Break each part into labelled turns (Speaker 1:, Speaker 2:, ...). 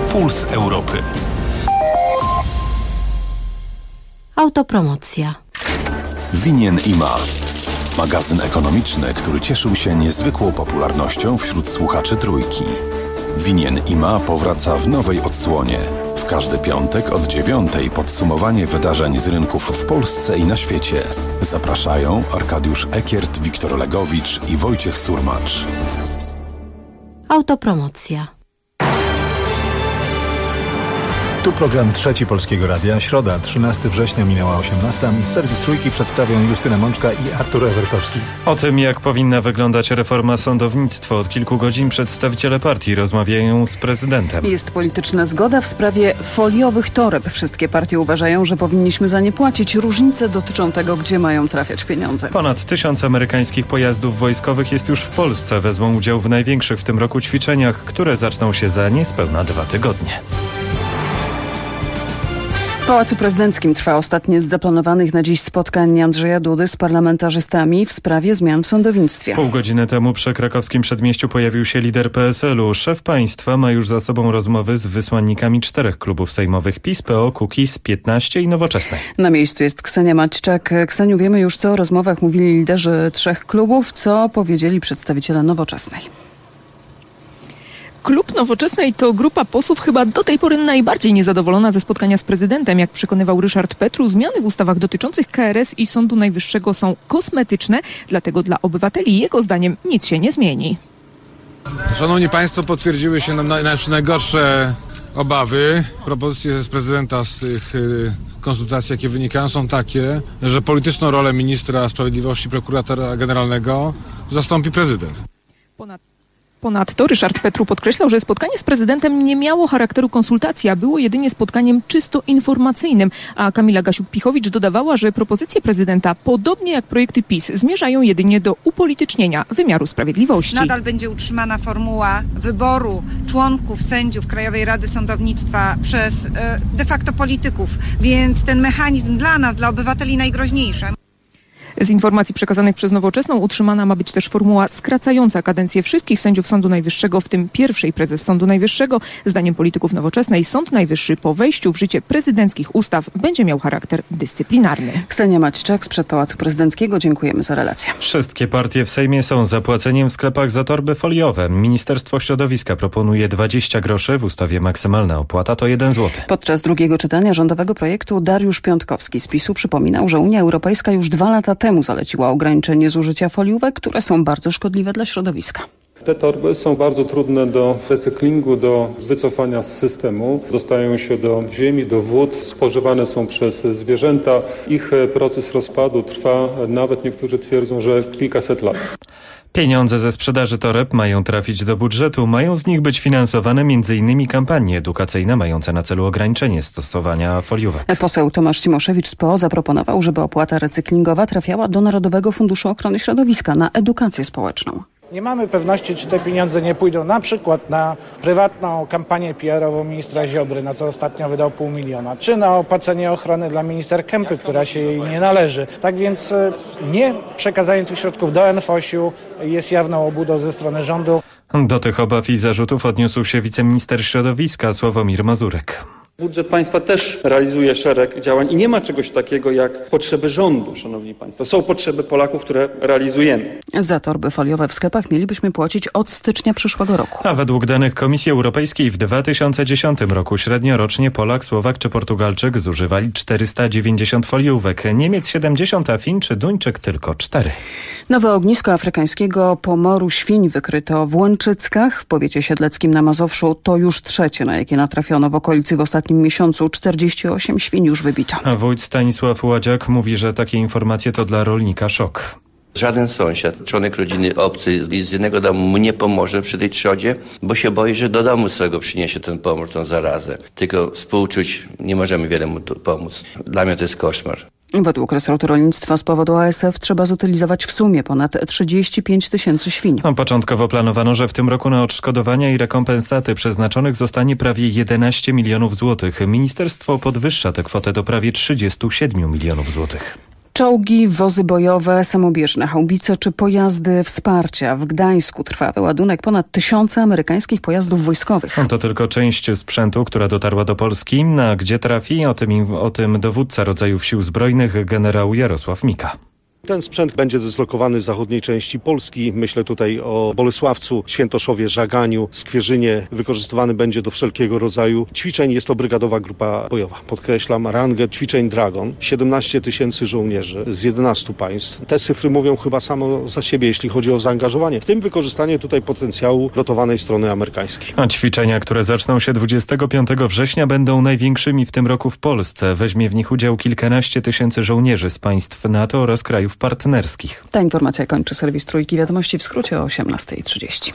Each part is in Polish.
Speaker 1: Puls Europy.
Speaker 2: Autopromocja.
Speaker 3: Winien i ma. Magazyn ekonomiczny, który cieszył się niezwykłą popularnością wśród słuchaczy Trójki. Winien i ma powraca w nowej odsłonie. W każdy piątek od 9:00 podsumowanie wydarzeń z rynków w Polsce i na świecie. Zapraszają Arkadiusz Ekiert, Wiktor Legowicz i Wojciech Surmacz.
Speaker 2: Autopromocja.
Speaker 4: Tu program Trzeci Polskiego Radia. Środa, 13 września, minęła 18. Serwis Trójki przedstawią Justyna Mączka i Artur Ewertowski.
Speaker 5: O tym, jak powinna wyglądać reforma sądownictwa, od kilku godzin przedstawiciele partii rozmawiają z prezydentem.
Speaker 6: Jest polityczna zgoda w sprawie foliowych toreb. Wszystkie partie uważają, że powinniśmy za nie płacić. Różnice dotyczą tego, gdzie mają trafiać pieniądze.
Speaker 5: Ponad 1000 amerykańskich pojazdów wojskowych jest już w Polsce. Wezmą udział w największych w tym roku ćwiczeniach, które zaczną się za niespełna 2 tygodnie.
Speaker 6: W Pałacu Prezydenckim trwa ostatnie z zaplanowanych na dziś spotkań Andrzeja Dudy z parlamentarzystami w sprawie zmian w sądownictwie.
Speaker 5: Pół godziny temu przy krakowskim przedmieściu pojawił się lider PSL-u. Szef państwa ma już za sobą rozmowy z wysłannikami 4 klubów sejmowych: PiS, PO, Kukiz, 15 i Nowoczesnej.
Speaker 6: Na miejscu jest Ksenia Maćczak. Kseniu, wiemy już, co o rozmowach mówili liderzy 3 klubów, co powiedzieli przedstawiciele Nowoczesnej.
Speaker 7: Klub Nowoczesnej to grupa posłów chyba do tej pory najbardziej niezadowolona ze spotkania z prezydentem. Jak przekonywał Ryszard Petru, zmiany w ustawach dotyczących KRS i Sądu Najwyższego są kosmetyczne, dlatego dla obywateli jego zdaniem nic się nie zmieni.
Speaker 8: Szanowni Państwo, potwierdziły się nasze najgorsze obawy. Propozycje z prezydenta z tych konsultacji, jakie wynikają, są takie, że polityczną rolę ministra sprawiedliwości, prokuratora generalnego zastąpi prezydent.
Speaker 7: Ponadto Ryszard Petru podkreślał, że spotkanie z prezydentem nie miało charakteru konsultacji, a było jedynie spotkaniem czysto informacyjnym. A Kamila Gasiuk-Pichowicz dodawała, że propozycje prezydenta, podobnie jak projekty PiS, zmierzają jedynie do upolitycznienia wymiaru sprawiedliwości.
Speaker 9: Nadal będzie utrzymana formuła wyboru członków, sędziów Krajowej Rady Sądownictwa przez de facto polityków, więc ten mechanizm dla nas, dla obywateli najgroźniejszy.
Speaker 7: Z informacji przekazanych przez Nowoczesną utrzymana ma być też formuła skracająca kadencję wszystkich sędziów Sądu Najwyższego, w tym pierwszej prezes Sądu Najwyższego. Zdaniem polityków Nowoczesnej Sąd Najwyższy po wejściu w życie prezydenckich ustaw będzie miał charakter dyscyplinarny.
Speaker 6: Ksenia Maćczak sprzed Pałacu Prezydenckiego. Dziękujemy za relację.
Speaker 5: Wszystkie partie w Sejmie są za płaceniem w sklepach za torby foliowe. Ministerstwo Środowiska proponuje 20 groszy, w ustawie maksymalna opłata to 1 zł.
Speaker 6: Podczas drugiego czytania rządowego projektu Dariusz Piątkowski z PiS-u przypominał, że Unia Europejska już 2 lata temu zaleciła ograniczenie zużycia foliówek, które są bardzo szkodliwe dla środowiska.
Speaker 10: Te torby są bardzo trudne do recyklingu, do wycofania z systemu. Dostają się do ziemi, do wód, spożywane są przez zwierzęta. Ich proces rozpadu trwa, nawet niektórzy twierdzą, że kilkaset lat.
Speaker 5: Pieniądze ze sprzedaży toreb mają trafić do budżetu. Mają z nich być finansowane m.in. kampanie edukacyjne mające na celu ograniczenie stosowania foliówek.
Speaker 6: Poseł Tomasz Cimoszewicz z PO zaproponował, żeby opłata recyklingowa trafiała do Narodowego Funduszu Ochrony Środowiska na edukację społeczną.
Speaker 11: Nie mamy pewności, czy te pieniądze nie pójdą na przykład na prywatną kampanię PR-ową ministra Ziobry, na co ostatnio wydał 500 000, czy na opłacenie ochrony dla minister Kempy, która się jej nie należy. Tak więc nie przekazanie tych środków do NFOŚ-u jest jawną obłudą ze strony rządu.
Speaker 5: Do tych obaw i zarzutów odniósł się wiceminister środowiska Sławomir Mazurek.
Speaker 12: Budżet państwa też realizuje szereg działań i nie ma czegoś takiego jak potrzeby rządu, szanowni państwo. Są potrzeby Polaków, które realizujemy.
Speaker 6: Za torby foliowe w sklepach mielibyśmy płacić od stycznia przyszłego roku.
Speaker 5: A według danych Komisji Europejskiej w 2010 roku średnio rocznie Polak, Słowak czy Portugalczyk zużywali 490 foliówek. Niemiec 70, a Fin czy Duńczyk tylko 4.
Speaker 6: Nowe ognisko afrykańskiego pomoru świń wykryto w Łęczyckach w powiecie siedleckim na Mazowszu. To już 3, na jakie natrafiono w okolicy w ostatnim miesiącu. 48 świń już wybito.
Speaker 5: A wójt Stanisław Ładziak mówi, że takie informacje to dla rolnika szok.
Speaker 13: Żaden sąsiad, członek rodziny obcy z innego domu mu nie pomoże przy tej trzodzie, bo się boi, że do domu swego przyniesie ten pomór, tą zarazę. Tylko współczuć nie możemy wiele mu pomóc. Dla mnie to jest koszmar.
Speaker 6: Według resortu rolnictwa z powodu ASF trzeba zutylizować w sumie ponad 35 000 świń.
Speaker 5: Początkowo planowano, że w tym roku na odszkodowania i rekompensaty przeznaczonych zostanie prawie 11 milionów złotych. Ministerstwo podwyższa tę kwotę do prawie 37 milionów złotych.
Speaker 6: Czołgi, wozy bojowe, samobieżne haubice czy pojazdy wsparcia. W Gdańsku trwa wyładunek ponad 1000 amerykańskich pojazdów wojskowych.
Speaker 5: To tylko część sprzętu, która dotarła do Polski. A gdzie trafi? O tym dowódca rodzajów sił zbrojnych generał Jarosław Mika.
Speaker 1: Ten sprzęt będzie dyslokowany w zachodniej części Polski. Myślę tutaj o Bolesławcu, Świętoszowie, Żaganiu, Skwierzynie. Wykorzystywany będzie do wszelkiego rodzaju ćwiczeń. Jest to brygadowa grupa bojowa. Podkreślam rangę ćwiczeń Dragon. 17 000 żołnierzy z 11 państw. Te cyfry mówią chyba samo za siebie, jeśli chodzi o zaangażowanie. W tym wykorzystanie tutaj potencjału rotowanej strony amerykańskiej.
Speaker 5: A ćwiczenia, które zaczną się 25 września, będą największymi w tym roku w Polsce. Weźmie w nich udział kilkanaście tysięcy żołnierzy z państw NATO oraz krajów partnerskich.
Speaker 6: Ta informacja kończy serwis Trójki. Wiadomości w skrócie o 18:30.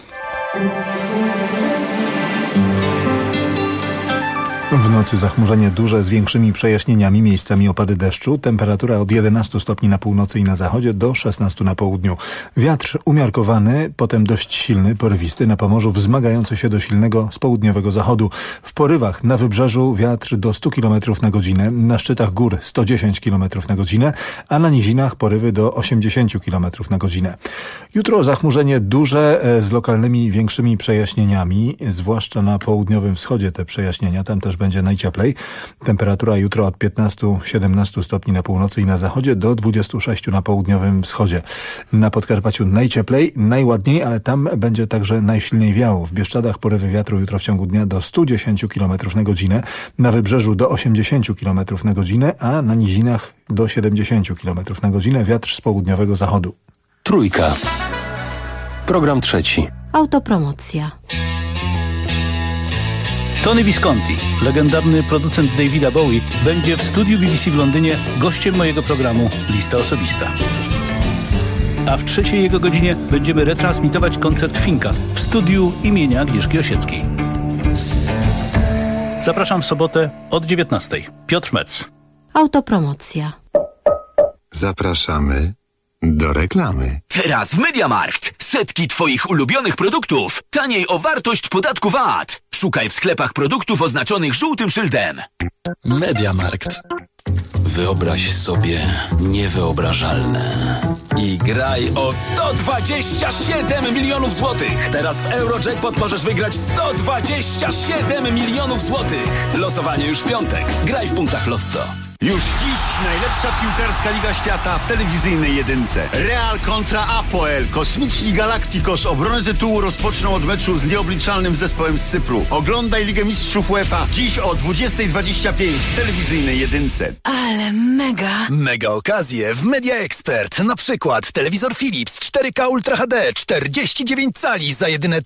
Speaker 4: W nocy zachmurzenie duże z większymi przejaśnieniami, miejscami opady deszczu. Temperatura od 11 stopni na północy i na zachodzie do 16 na południu. Wiatr umiarkowany, potem dość silny, porywisty na Pomorzu, wzmagający się do silnego z południowego zachodu. W porywach na wybrzeżu wiatr do 100 km na godzinę, na szczytach gór 110 km na godzinę, a na nizinach porywy do 80 km na godzinę. Jutro zachmurzenie duże z lokalnymi większymi przejaśnieniami, zwłaszcza na południowym wschodzie te przejaśnienia, tam też będzie najcieplej. Temperatura jutro od 15-17 stopni na północy i na zachodzie do 26 na południowym wschodzie. Na Podkarpaciu najcieplej, najładniej, ale tam będzie także najsilniej wiało. W Bieszczadach porywy wiatru jutro w ciągu dnia do 110 km na godzinę, na wybrzeżu do 80 km na godzinę, a na nizinach do 70 km na godzinę. Wiatr z południowego zachodu.
Speaker 2: Trójka. Program trzeci.
Speaker 14: Autopromocja.
Speaker 15: Tony Visconti, legendarny producent Davida Bowie, będzie w studiu BBC w Londynie gościem mojego programu Lista Osobista. A w trzeciej jego godzinie będziemy retransmitować koncert Finka w studiu imienia Agnieszki Osieckiej. Zapraszam w sobotę od 19:00. Piotr Metz.
Speaker 14: Autopromocja.
Speaker 16: Zapraszamy do reklamy.
Speaker 17: Teraz w MediaMarkt. Setki Twoich ulubionych produktów. Taniej o wartość podatku VAT. Szukaj w sklepach produktów oznaczonych żółtym szyldem.
Speaker 2: MediaMarkt. Wyobraź sobie niewyobrażalne.
Speaker 17: I graj o 127 milionów złotych. Teraz w Eurojackpot możesz wygrać 127 milionów złotych. Losowanie już w piątek. Graj w punktach Lotto.
Speaker 18: Już dziś najlepsza piłkarska Liga Świata w telewizyjnej jedynce. Real kontra Apoel. Kosmiczni Galacticos obrony tytułu rozpoczną od meczu z nieobliczalnym zespołem z Cypru. Oglądaj Ligę Mistrzów UEFA dziś o 20:25 w telewizyjnej jedynce.
Speaker 14: Ale mega.
Speaker 17: Mega okazje w Media Expert. Na przykład telewizor Philips 4K Ultra HD 49 cali za jedyne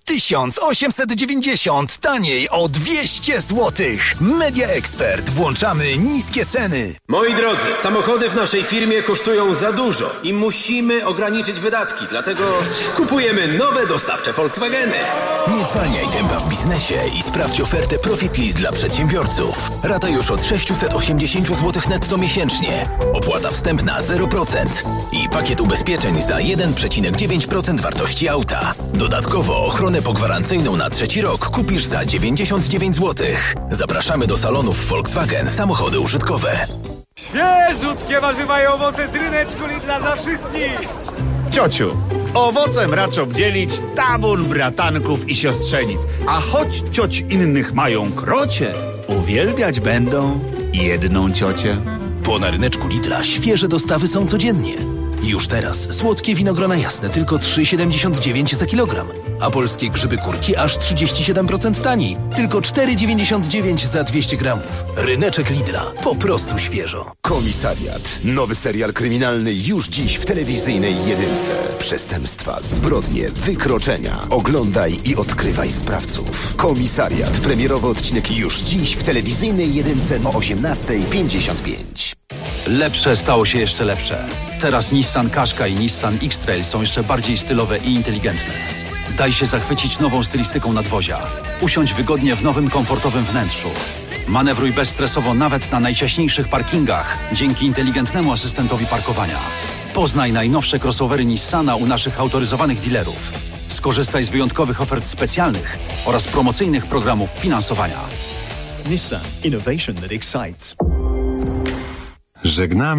Speaker 17: 1890. Taniej o 200 zł. Media Expert. Włączamy niskie ceny.
Speaker 19: Moi drodzy, samochody w naszej firmie kosztują za dużo i musimy ograniczyć wydatki, dlatego kupujemy nowe dostawcze Volkswageny.
Speaker 17: Nie zwalniaj tempa w biznesie i sprawdź ofertę Profit List dla przedsiębiorców. Rata już od 680 zł netto miesięcznie. Opłata wstępna 0% i pakiet ubezpieczeń za 1,9% wartości auta. Dodatkowo ochronę pogwarancyjną na 3. rok kupisz za 99 zł. Zapraszamy do salonów Volkswagen Samochody Użytkowe.
Speaker 20: Świeżutkie warzywa i owoce z ryneczku Lidla dla wszystkich!
Speaker 18: Ciociu, owocem raczą dzielić tabun bratanków i siostrzenic. A choć cioć innych mają krocie, uwielbiać będą jedną ciocię.
Speaker 2: Bo na ryneczku Lidla świeże dostawy są codziennie. Już teraz słodkie winogrona jasne tylko 3,79 za kilogram, a polskie grzyby kurki aż 37% taniej, tylko 4,99 za 200 gramów. Ryneczek Lidla, po prostu świeżo.
Speaker 21: Komisariat. Nowy serial kryminalny już dziś w telewizyjnej jedynce. Przestępstwa, zbrodnie, wykroczenia. Oglądaj i odkrywaj sprawców. Komisariat. Premierowy odcinek już dziś w telewizyjnej jedynce o 18:55.
Speaker 22: Lepsze stało się jeszcze lepsze. Teraz Nissan Qashqa i Nissan X-Trail są jeszcze bardziej stylowe i inteligentne. Daj się zachwycić nową stylistyką nadwozia. Usiądź wygodnie w nowym, komfortowym wnętrzu. Manewruj bezstresowo nawet na najciaśniejszych parkingach dzięki inteligentnemu asystentowi parkowania. Poznaj najnowsze crossovery Nissana u naszych autoryzowanych dealerów. Skorzystaj z wyjątkowych ofert specjalnych oraz promocyjnych programów finansowania.
Speaker 23: Nissan. Innovation that excites.
Speaker 16: Żegnamy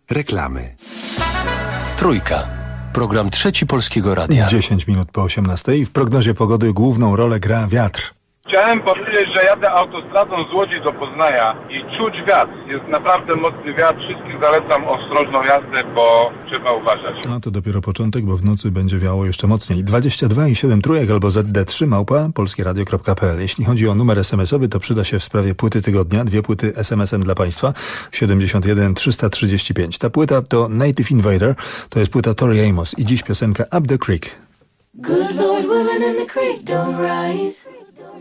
Speaker 16: Reklamy.
Speaker 3: Trójka. Program Trzeci Polskiego Radia.
Speaker 4: 10 minut po 18. W prognozie pogody główną rolę gra wiatr.
Speaker 8: Chciałem powiedzieć, że jadę autostradą z Łodzi do Poznania i czuć wiatr. Jest naprawdę mocny wiatr. Wszystkim zalecam ostrożną jazdę, bo trzeba uważać.
Speaker 4: No to dopiero początek, bo w nocy będzie wiało jeszcze mocniej. 22,7 trójek albo ZD3 @polskieradio.pl. Jeśli chodzi o numer SMS-owy, to przyda się w sprawie płyty tygodnia. 2 płyty SMS-em dla Państwa. 71 335. Ta płyta to Native Invader. To jest płyta Tori Amos i dziś piosenka Up the Creek.
Speaker 23: Good Lord willing and the creek don't rise.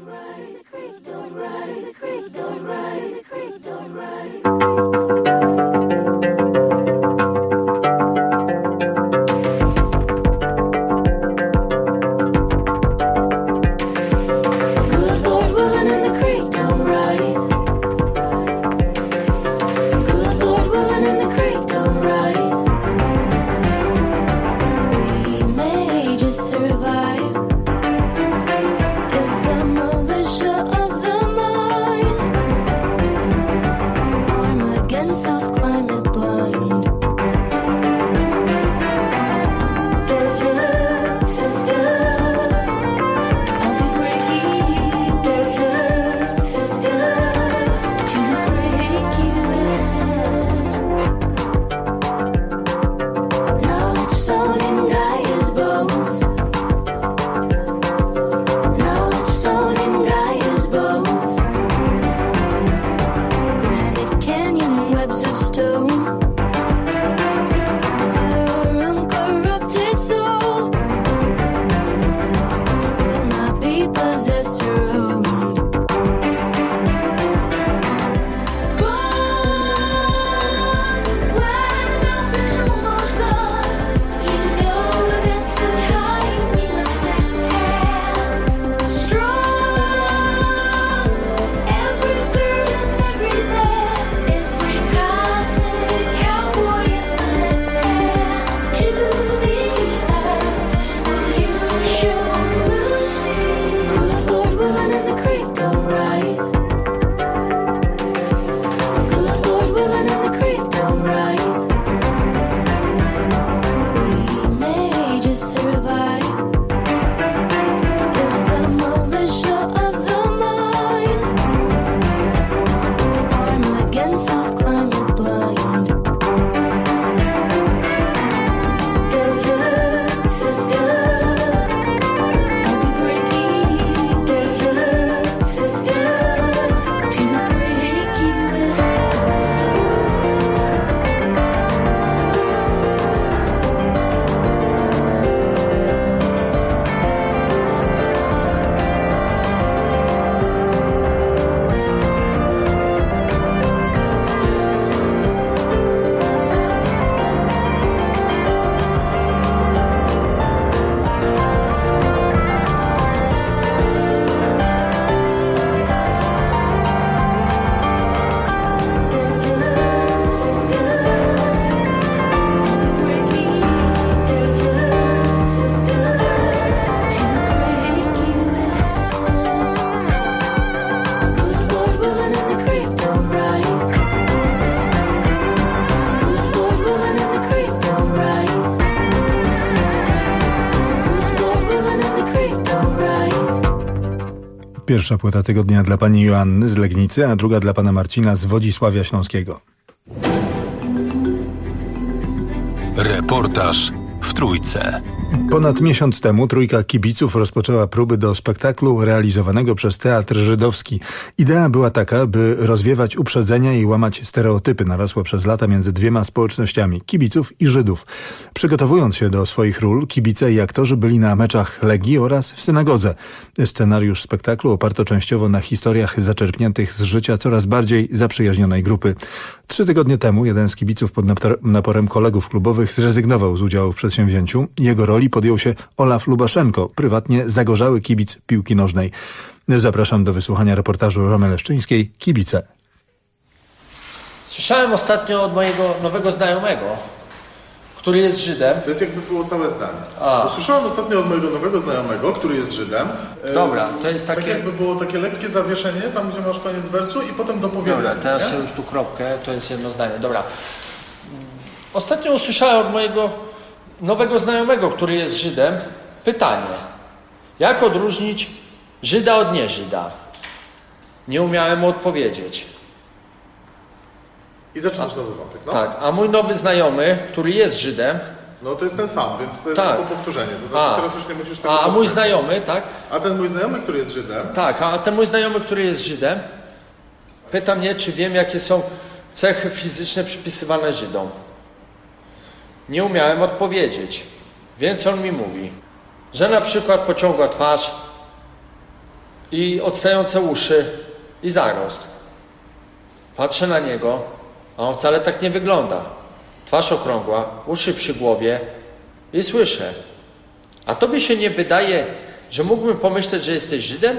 Speaker 4: Pierwsza płyta tygodnia dla pani Joanny z Legnicy, a druga dla pana Marcina z Wodzisławia Śląskiego.
Speaker 3: Reportaż w Trójce.
Speaker 4: Ponad miesiąc temu trójka kibiców rozpoczęła próby do spektaklu realizowanego przez Teatr Żydowski. Idea była taka, by rozwiewać uprzedzenia i łamać stereotypy narosłe przez lata między dwiema społecznościami, kibiców i Żydów. Przygotowując się do swoich ról, kibice i aktorzy byli na meczach Legii oraz w synagodze. Scenariusz spektaklu oparto częściowo na historiach zaczerpniętych z życia coraz bardziej zaprzyjaźnionej grupy. 3 tygodnie temu jeden z kibiców pod naporem kolegów klubowych zrezygnował z udziału w przedsięwzięciu. Jego roli podjął się Olaf Lubaszenko, prywatnie zagorzały kibic piłki nożnej. Zapraszam do wysłuchania reportażu Romy Leszczyńskiej, Kibice.
Speaker 24: Słyszałem ostatnio od mojego nowego znajomego, który jest Żydem.
Speaker 25: To jest jakby było całe zdanie. Usłyszałem ostatnio od mojego nowego znajomego, który jest Żydem.
Speaker 24: Dobra, to jest takie...
Speaker 25: Tak jakby było takie lekkie zawieszenie, tam gdzie masz koniec wersu i potem dopowiedzenie.
Speaker 24: Dobra, teraz już tu kropkę, to jest jedno zdanie. Dobra. Ostatnio usłyszałem od mojego nowego znajomego, który jest Żydem, pytanie. Jak odróżnić Żyda od nieżyda? Nie umiałem mu odpowiedzieć.
Speaker 25: I zaczynasz nowy wątek, no?
Speaker 24: Tak, a mój nowy znajomy, który jest Żydem...
Speaker 25: No to jest ten sam, więc to jest tylko powtórzenie. To znaczy teraz już nie musisz tego
Speaker 24: powtórzyć. Mój znajomy, tak?
Speaker 25: A ten mój znajomy, który jest Żydem...
Speaker 24: Tak, a ten mój znajomy, który jest Żydem, pyta mnie, czy wiem, jakie są cechy fizyczne przypisywane Żydom. Nie umiałem odpowiedzieć, więc on mi mówi, że na przykład pociągła twarz i odstające uszy i zarost. Patrzę na niego, a on wcale tak nie wygląda. Twarz okrągła, uszy przy głowie i słyszę. A tobie się nie wydaje, że mógłbym pomyśleć, że jesteś Żydem?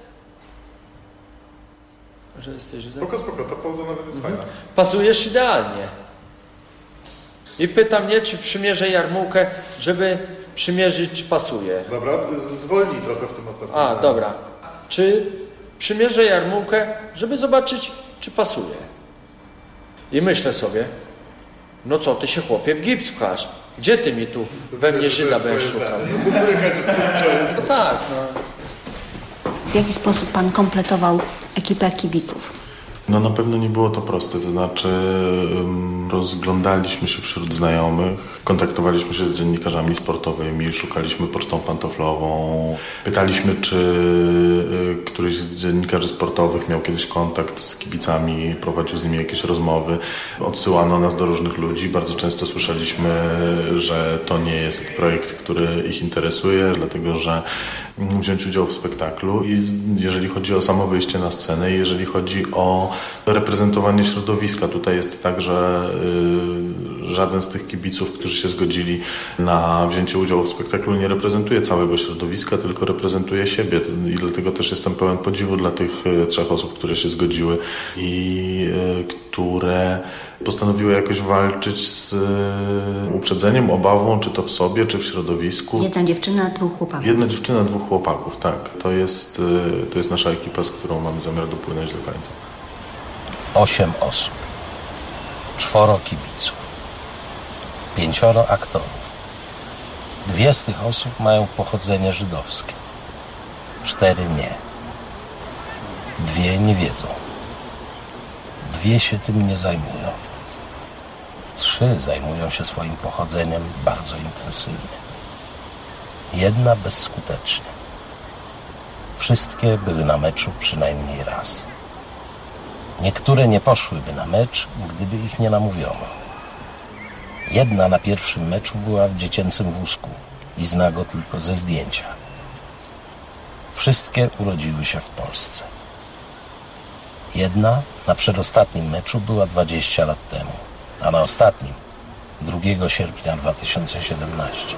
Speaker 24: Że jesteś Żydem?
Speaker 25: Spoko, ta pauza nawet jest fajna.
Speaker 24: Pasujesz idealnie. I pyta mnie, czy przymierzę jarmułkę, żeby przymierzyć, czy pasuje.
Speaker 25: Dobra, zwolnij trochę w tym ostatnim.
Speaker 24: Dobra. Czy przymierzę jarmułkę, żeby zobaczyć, czy pasuje. I myślę sobie, no co ty się, chłopie, w gips pchasz? Gdzie ty mi tu we mnie Żyda będziesz szukał? No tak, no.
Speaker 7: W jaki sposób pan kompletował ekipę kibiców?
Speaker 9: No na pewno nie było to proste, to znaczy rozglądaliśmy się wśród znajomych, kontaktowaliśmy się z dziennikarzami sportowymi, szukaliśmy pocztą pantoflową, pytaliśmy, czy któryś z dziennikarzy sportowych miał kiedyś kontakt z kibicami, prowadził z nimi jakieś rozmowy, odsyłano nas do różnych ludzi, bardzo często słyszeliśmy, że to nie jest projekt, który ich interesuje, dlatego że wziąć udział w spektaklu i jeżeli chodzi o samo wyjście na scenę i jeżeli chodzi o reprezentowanie środowiska, tutaj jest tak, że żaden z tych kibiców, którzy się zgodzili na wzięcie udziału w spektaklu, nie reprezentuje całego środowiska, tylko reprezentuje siebie i dlatego też jestem pełen podziwu dla tych 3 osób, które się zgodziły i które postanowiły jakoś walczyć z uprzedzeniem, obawą, czy to w sobie, czy w środowisku.
Speaker 7: 1 dziewczyna, 2 chłopaków.
Speaker 9: 1 dziewczyna, 2 chłopaków, tak. To jest nasza ekipa, z którą mamy zamiar dopłynąć do końca.
Speaker 10: 8 osób, 4 kibiców, 5 aktorów. 2 z tych osób mają pochodzenie żydowskie, 4 nie. 2 nie wiedzą. 2 się tym nie zajmują. 3 zajmują się swoim pochodzeniem bardzo intensywnie. 1 bezskutecznie. Wszystkie były na meczu przynajmniej raz. Niektóre nie poszłyby na mecz, gdyby ich nie namówiono. 1 na pierwszym meczu była w dziecięcym wózku i zna go tylko ze zdjęcia. Wszystkie urodziły się w Polsce. 1 na przedostatnim meczu była 20 lat temu, a na ostatnim 2 sierpnia 2017.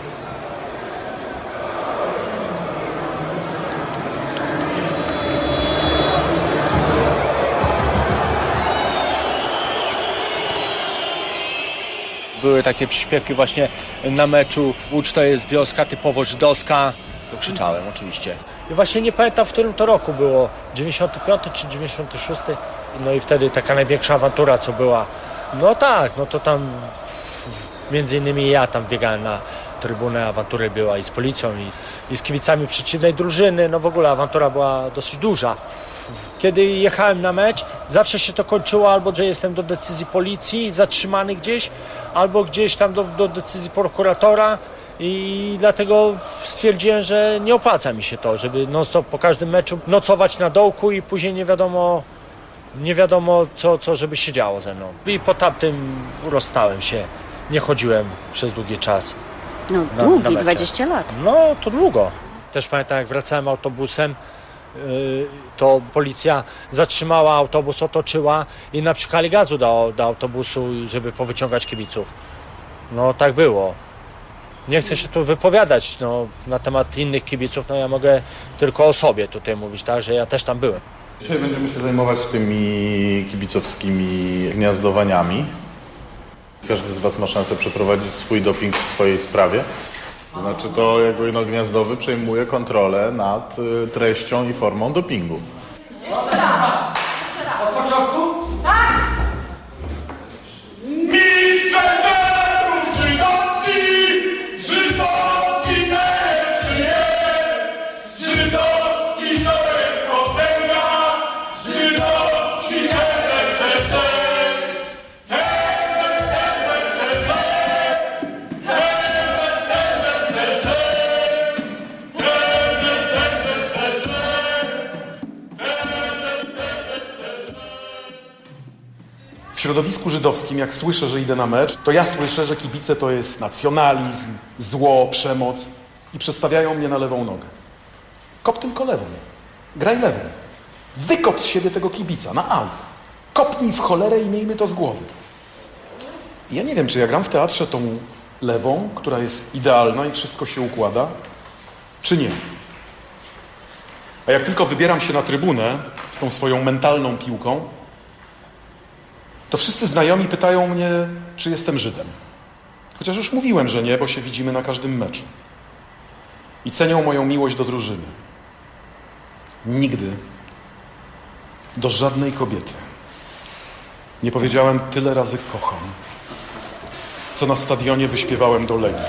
Speaker 24: Były takie przyśpiewki właśnie na meczu. Łódź to jest wioska typowo żydowska. To krzyczałem oczywiście. I właśnie nie pamiętam, w którym to roku było. 95 czy 96. No i wtedy taka największa awantura, co była. No tak, no to tam między innymi ja tam biegałem na trybunę, awantury była i z policją i z kibicami przeciwnej drużyny. No w ogóle awantura była dosyć duża. Kiedy jechałem na mecz, zawsze się to kończyło albo, że jestem do decyzji policji, zatrzymany gdzieś, albo gdzieś tam do decyzji prokuratora i dlatego stwierdziłem, że nie opłaca mi się to, żeby non-stop po każdym meczu nocować na dołku i później nie wiadomo co żeby się działo ze mną. I po tamtym rozstałem się, nie chodziłem przez długi czas.
Speaker 7: No długi, 20 lat.
Speaker 24: No to długo. Też pamiętam, jak wracałem autobusem, to policja zatrzymała autobus, otoczyła i naprzykali gazu do autobusu, żeby powyciągać kibiców. No tak było. Nie chcę się tu wypowiadać na temat innych kibiców, ja mogę tylko o sobie tutaj mówić, tak, że ja też tam byłem.
Speaker 9: Dzisiaj będziemy się zajmować tymi kibicowskimi gniazdowaniami. Każdy z Was ma szansę przeprowadzić swój doping w swojej sprawie. To znaczy to jakby gniazdowy przejmuje kontrolę nad treścią i formą dopingu.
Speaker 20: Jeszcze raz! Od początku? Tak! Mistrzem
Speaker 1: W środowisku żydowskim, jak słyszę, że idę na mecz, to ja słyszę, że kibice to jest nacjonalizm, zło, przemoc i przestawiają mnie na lewą nogę. Kop tylko lewą. Graj lewą. Wykop z siebie tego kibica na aut. Kopnij w cholerę i miejmy to z głowy. I ja nie wiem, czy ja gram w teatrze tą lewą, która jest idealna i wszystko się układa, czy nie. A jak tylko wybieram się na trybunę z tą swoją mentalną piłką, to wszyscy znajomi pytają mnie, czy jestem Żydem. Chociaż już mówiłem, że nie, bo się widzimy na każdym meczu. I cenią moją miłość do drużyny. Nigdy do żadnej kobiety nie powiedziałem tyle razy kocham, co na stadionie wyśpiewałem do Legii.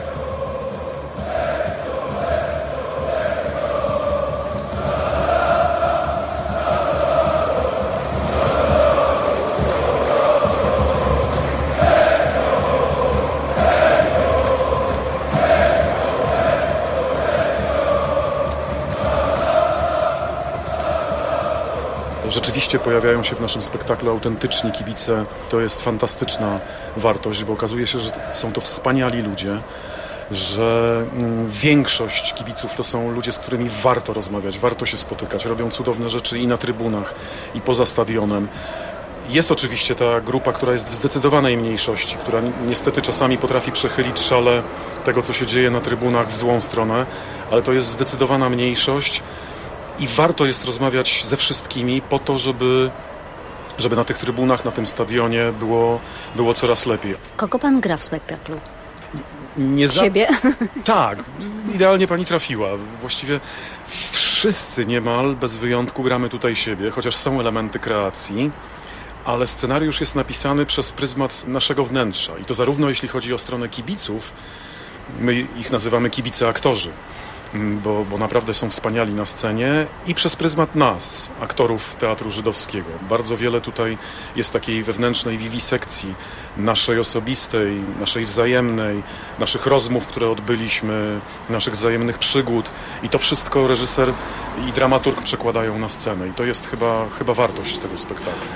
Speaker 1: Rzeczywiście pojawiają się w naszym spektaklu autentyczni kibice. To jest fantastyczna wartość, bo okazuje się, że są to wspaniali ludzie, że większość kibiców to są ludzie, z którymi warto rozmawiać, warto się spotykać, robią cudowne rzeczy i na trybunach, i poza stadionem. Jest oczywiście ta grupa, która jest w zdecydowanej mniejszości, która niestety czasami potrafi przechylić szale tego, co się dzieje na trybunach w złą stronę, ale to jest zdecydowana mniejszość. I warto jest rozmawiać ze wszystkimi po to, żeby na tych trybunach, na tym stadionie było coraz lepiej.
Speaker 7: Kogo pan gra w spektaklu?
Speaker 1: Siebie? Tak, idealnie pani trafiła. Właściwie wszyscy niemal, bez wyjątku, gramy tutaj siebie, chociaż są elementy kreacji, ale scenariusz jest napisany przez pryzmat naszego wnętrza. I to zarówno jeśli chodzi o stronę kibiców, my ich nazywamy kibice-aktorzy, bo naprawdę są wspaniali na scenie, i przez pryzmat nas, aktorów teatru żydowskiego. Bardzo wiele tutaj jest takiej wewnętrznej wiwisekcji, naszej osobistej, naszej wzajemnej, naszych rozmów, które odbyliśmy, naszych wzajemnych przygód, i to wszystko reżyser i dramaturg przekładają na scenę, i to jest chyba wartość tego spektaklu.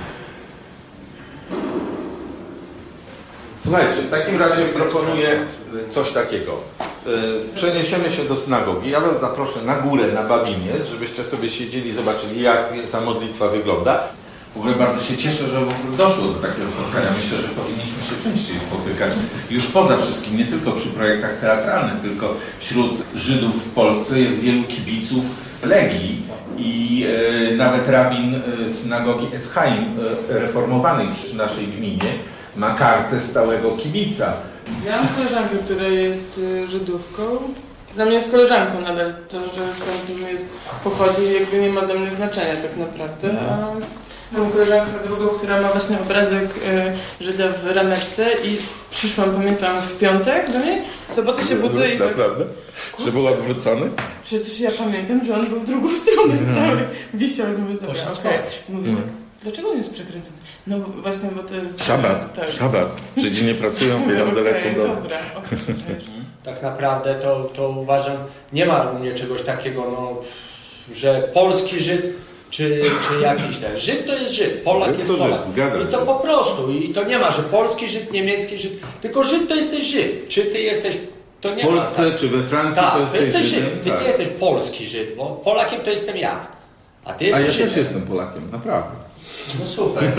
Speaker 5: Słuchajcie, w takim razie proponuję coś takiego. Przeniesiemy się do synagogi. Ja was zaproszę na górę, na Babiniec, żebyście sobie siedzieli, zobaczyli, jak ta modlitwa wygląda. W ogóle bardzo się cieszę, że w ogóle doszło do takiego spotkania. Myślę, że powinniśmy się częściej spotykać. Już poza wszystkim, nie tylko przy projektach teatralnych, tylko wśród Żydów w Polsce jest wielu kibiców Legii i nawet rabin synagogi Etz Chaim reformowanej przy naszej gminie ma kartę stałego kibica.
Speaker 11: Ja mam koleżankę, która jest Żydówką. Dla mnie jest koleżanką nadal. To, że skąd pochodzi, jakby nie ma dla mnie znaczenia tak naprawdę. A mam koleżankę drugą, która ma właśnie obrazek Żyda w rameczce i przyszłam, pamiętam, w piątek do niej. W sobotę się budzę i...
Speaker 5: Naprawdę? Że był odwrócony?
Speaker 11: Przecież ja pamiętam, że on był w drugą stronę stały. Wisiał, mówię, mówię, dlaczego on jest przekręcony? No właśnie, bo to jest...
Speaker 5: Szabat, tak. Szabat. Żydzi nie pracują, pieniądze lecą do...
Speaker 11: Dobra,
Speaker 12: Tak naprawdę to uważam, nie ma u mnie czegoś takiego, no, że polski Żyd czy jakiś ten. Żyd to jest Żyd, Polak jest Polak. I to po prostu. I to nie ma, że polski Żyd, niemiecki Żyd, tylko Żyd to jesteś Żyd. Czy ty jesteś... To nie
Speaker 5: w Polsce
Speaker 12: ma, tak.
Speaker 5: czy we Francji
Speaker 12: tak,
Speaker 5: to jesteś
Speaker 12: Żyd. Ty nie jesteś polski Żyd, bo Polakiem to jestem ja. A ty jesteś
Speaker 5: Żydem. Ja też jestem Polakiem, naprawdę.
Speaker 12: No super.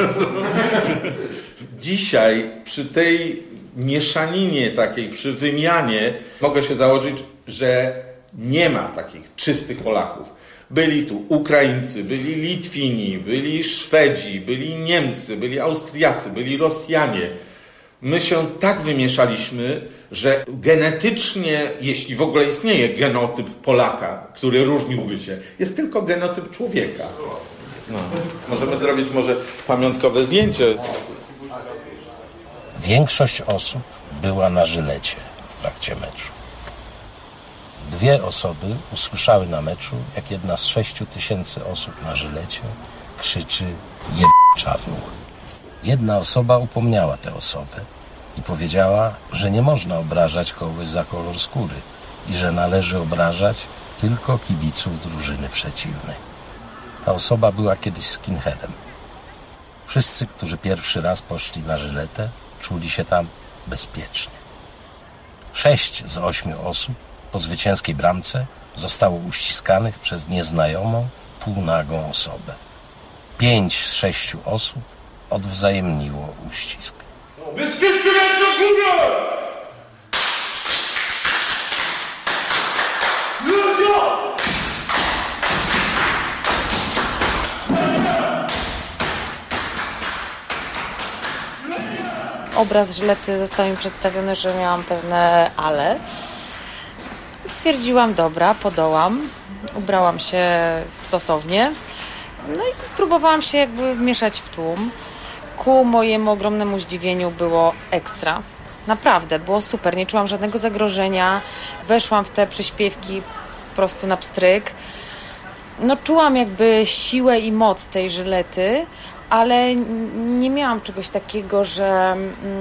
Speaker 5: Dzisiaj przy tej mieszaninie takiej, przy wymianie mogę się założyć, że nie ma takich czystych Polaków. Byli tu Ukraińcy, byli Litwini, byli Szwedzi, byli Niemcy, byli Austriacy, byli Rosjanie. My się tak wymieszaliśmy, że genetycznie, jeśli w ogóle istnieje genotyp Polaka, który różniłby się, jest tylko genotyp człowieka. No. Możemy zrobić może pamiątkowe zdjęcie.
Speaker 10: Większość osób była na Żylecie w trakcie meczu. 2 osoby usłyszały na meczu, jak jedna z 6000 osób na Żylecie krzyczy „jeb czarnuch”. Jedna osoba upomniała tę osobę i powiedziała, że nie można obrażać kogoś za kolor skóry i że należy obrażać tylko kibiców drużyny przeciwnej. Ta osoba była kiedyś skinheadem. Wszyscy, którzy pierwszy raz poszli na Żyletę, czuli się tam bezpiecznie. 6 z 8 osób po zwycięskiej bramce zostało uściskanych przez nieznajomą, półnagą osobę. 5 z 6 osób odwzajemniło uścisk.
Speaker 6: Obraz Żylety został mi przedstawiony, że miałam pewne ale. Stwierdziłam, dobra, podołam. Ubrałam się stosownie. No i spróbowałam się jakby wmieszać w tłum. Ku mojemu ogromnemu zdziwieniu było ekstra. Naprawdę, było super. Nie czułam żadnego zagrożenia. Weszłam w te przyśpiewki po prostu na pstryk. No czułam jakby siłę i moc tej Żylety, ale nie miałam czegoś takiego, że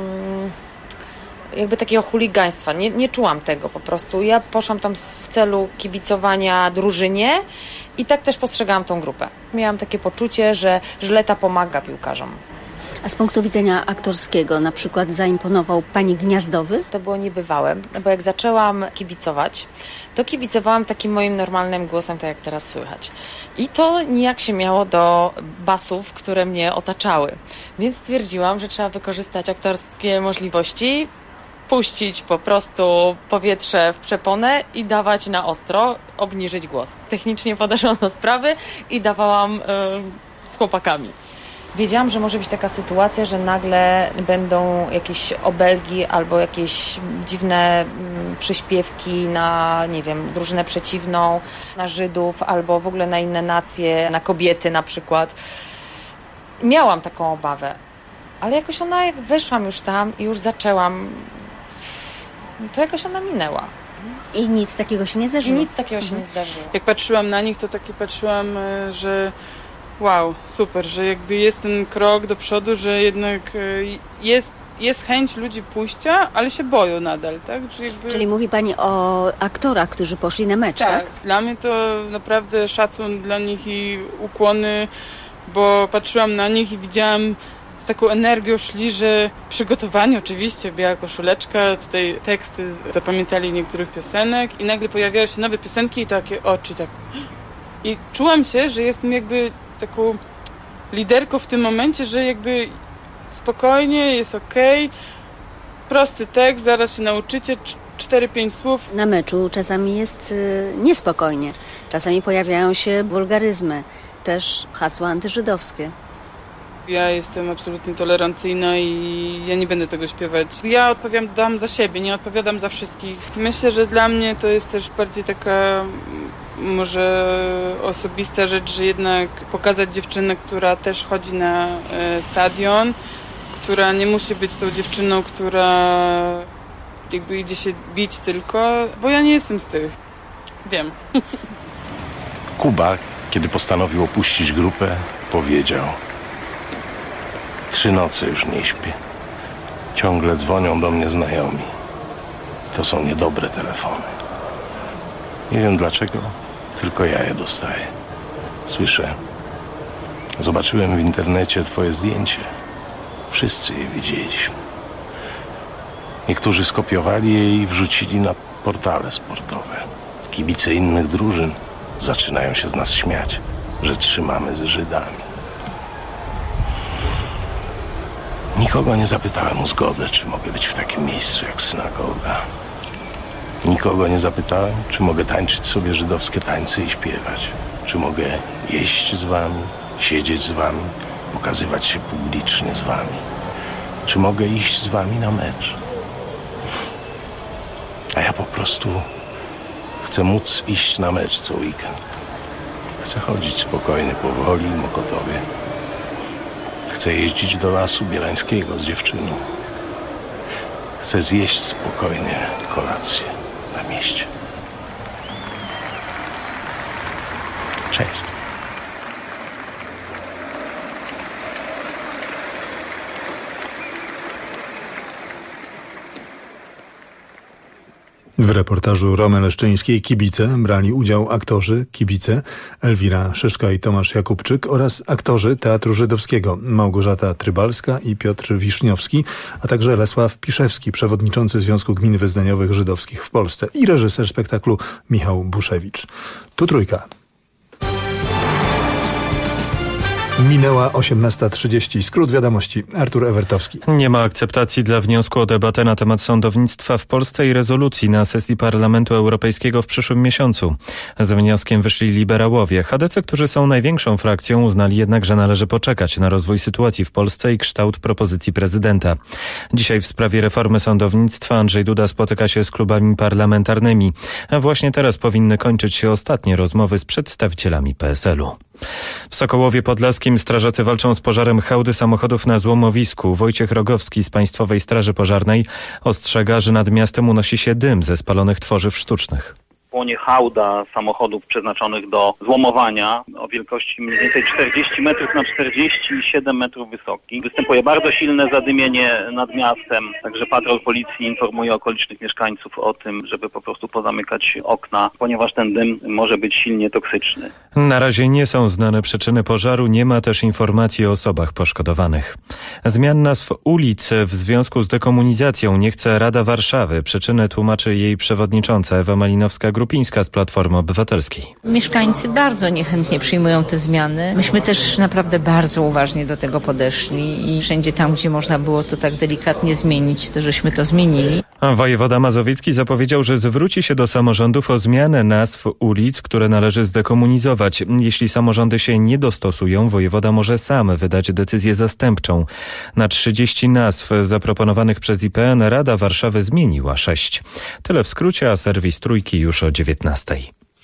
Speaker 6: jakby takiego chuligaństwa. Nie czułam tego po prostu. Ja poszłam tam w celu kibicowania drużynie i tak też postrzegałam tą grupę. Miałam takie poczucie, że Żyleta pomaga piłkarzom.
Speaker 7: A z punktu widzenia aktorskiego na przykład zaimponował pani Gniazdowy?
Speaker 6: To było niebywałe, bo jak zaczęłam kibicować, to kibicowałam takim moim normalnym głosem, tak jak teraz słychać. I to nijak się miało do basów, które mnie otaczały. Więc stwierdziłam, że trzeba wykorzystać aktorskie możliwości, puścić po prostu powietrze w przeponę i dawać na ostro, obniżyć głos. Technicznie podeszłam do sprawy i dawałam z chłopakami. Wiedziałam, że może być taka sytuacja, że nagle będą jakieś obelgi albo jakieś dziwne przyśpiewki na, nie wiem, drużynę przeciwną, na Żydów albo w ogóle na inne nacje, na kobiety na przykład. Miałam taką obawę, ale jakoś ona, jak weszłam już tam i już zaczęłam, to jakoś ona minęła.
Speaker 7: I nic takiego się nie zdarzyło?
Speaker 6: Się nie zdarzyło.
Speaker 11: Jak patrzyłam na nich, to takie patrzyłam, że wow, super, że jakby jest ten krok do przodu, że jednak jest chęć ludzi pójścia, ale się boją nadal, tak? Że jakby...
Speaker 7: Czyli mówi pani o aktorach, którzy poszli na mecz, tak?
Speaker 11: Dla mnie to naprawdę szacun dla nich i ukłony, bo patrzyłam na nich i widziałam, z taką energią szli, że przygotowanie oczywiście, biała koszuleczka, tutaj teksty, zapamiętali niektórych piosenek i nagle pojawiały się nowe piosenki i takie oczy, tak. I czułam się, że jestem jakby taką liderką w tym momencie, że jakby spokojnie, jest okej, prosty tekst, zaraz się nauczycie, 4-5 słów.
Speaker 7: Na meczu czasami jest niespokojnie, czasami pojawiają się wulgaryzmy, też hasła antyżydowskie.
Speaker 11: Ja jestem absolutnie tolerancyjna i ja nie będę tego śpiewać. Ja odpowiadam za siebie, nie odpowiadam za wszystkich. Myślę, że dla mnie to jest też bardziej taka może osobista rzecz, że jednak pokazać dziewczynę, która też chodzi na stadion, która nie musi być tą dziewczyną, która jakby idzie się bić tylko, bo ja nie jestem z tych. Wiem.
Speaker 13: Kuba, kiedy postanowił opuścić grupę, powiedział: 3 noce już nie śpię. Ciągle dzwonią do mnie znajomi. To są niedobre telefony. Nie wiem dlaczego, tylko ja je dostaję. Słyszę: zobaczyłem w internecie twoje zdjęcie. Wszyscy je widzieliśmy. Niektórzy skopiowali je i wrzucili na portale sportowe. Kibice innych drużyn zaczynają się z nas śmiać, że trzymamy z Żydami. Nikogo nie zapytałem o zgodę, czy mogę być w takim miejscu jak synagoga. Nikogo nie zapytałem, czy mogę tańczyć sobie żydowskie tańce i śpiewać. Czy mogę jeść z wami, siedzieć z wami, pokazywać się publicznie z wami. Czy mogę iść z wami na mecz. A ja po prostu chcę móc iść na mecz co weekend. Chcę chodzić spokojnie po Woli i Mokotowie. Chcę jeździć do Lasu Bielańskiego z dziewczyną. Chcę zjeść spokojnie kolację na mieście. Cześć.
Speaker 4: W reportażu Romy Leszczyńskiej kibice brali udział aktorzy, kibice Elwira Szyszka i Tomasz Jakubczyk oraz aktorzy Teatru Żydowskiego Małgorzata Trybalska i Piotr Wiszniowski, a także Lesław Piszewski, przewodniczący Związku Gmin Wyznaniowych Żydowskich w Polsce i reżyser spektaklu Michał Buszewicz. Tu Trójka. Minęła 18:30. Skrót wiadomości. Artur Ewertowski.
Speaker 14: Nie ma akceptacji dla wniosku o debatę na temat sądownictwa w Polsce i rezolucji na sesji Parlamentu Europejskiego w przyszłym miesiącu. Z wnioskiem wyszli liberałowie. chadecy, którzy są największą frakcją, uznali jednak, że należy poczekać na rozwój sytuacji w Polsce i kształt propozycji prezydenta. Dzisiaj w sprawie reformy sądownictwa Andrzej Duda spotyka się z klubami parlamentarnymi. A właśnie teraz powinny kończyć się ostatnie rozmowy z przedstawicielami PSL-u. W Sokołowie Podlaskim strażacy walczą z pożarem hałdy samochodów na złomowisku. Wojciech Rogowski z Państwowej Straży Pożarnej ostrzega, że nad miastem unosi się dym ze spalonych tworzyw sztucznych.
Speaker 15: Płonie hałda samochodów przeznaczonych do złomowania o wielkości mniej więcej 40 metrów na 47 metrów wysoki. Występuje bardzo silne zadymienie nad miastem, także patrol policji informuje okolicznych mieszkańców o tym, żeby po prostu pozamykać okna, ponieważ ten dym może być silnie toksyczny.
Speaker 14: Na razie nie są znane przyczyny pożaru, nie ma też informacji o osobach poszkodowanych. Zmian nazw ulic w związku z dekomunizacją nie chce Rada Warszawy. Przyczynę tłumaczy jej przewodnicząca Ewa Malinowska-Grupińska z Platformy Obywatelskiej.
Speaker 17: Mieszkańcy bardzo niechętnie przyjmują te zmiany. Myśmy też naprawdę bardzo uważnie do tego podeszli i wszędzie tam, gdzie można było to tak delikatnie zmienić, to żeśmy to zmienili.
Speaker 14: A wojewoda mazowiecki zapowiedział, że zwróci się do samorządów o zmianę nazw ulic, które należy zdekomunizować. Jeśli samorządy się nie dostosują, wojewoda może sam wydać decyzję zastępczą. Na 30 nazw zaproponowanych przez IPN Rada Warszawy zmieniła 6. Tyle w skrócie, a serwis Trójki już o 19:00.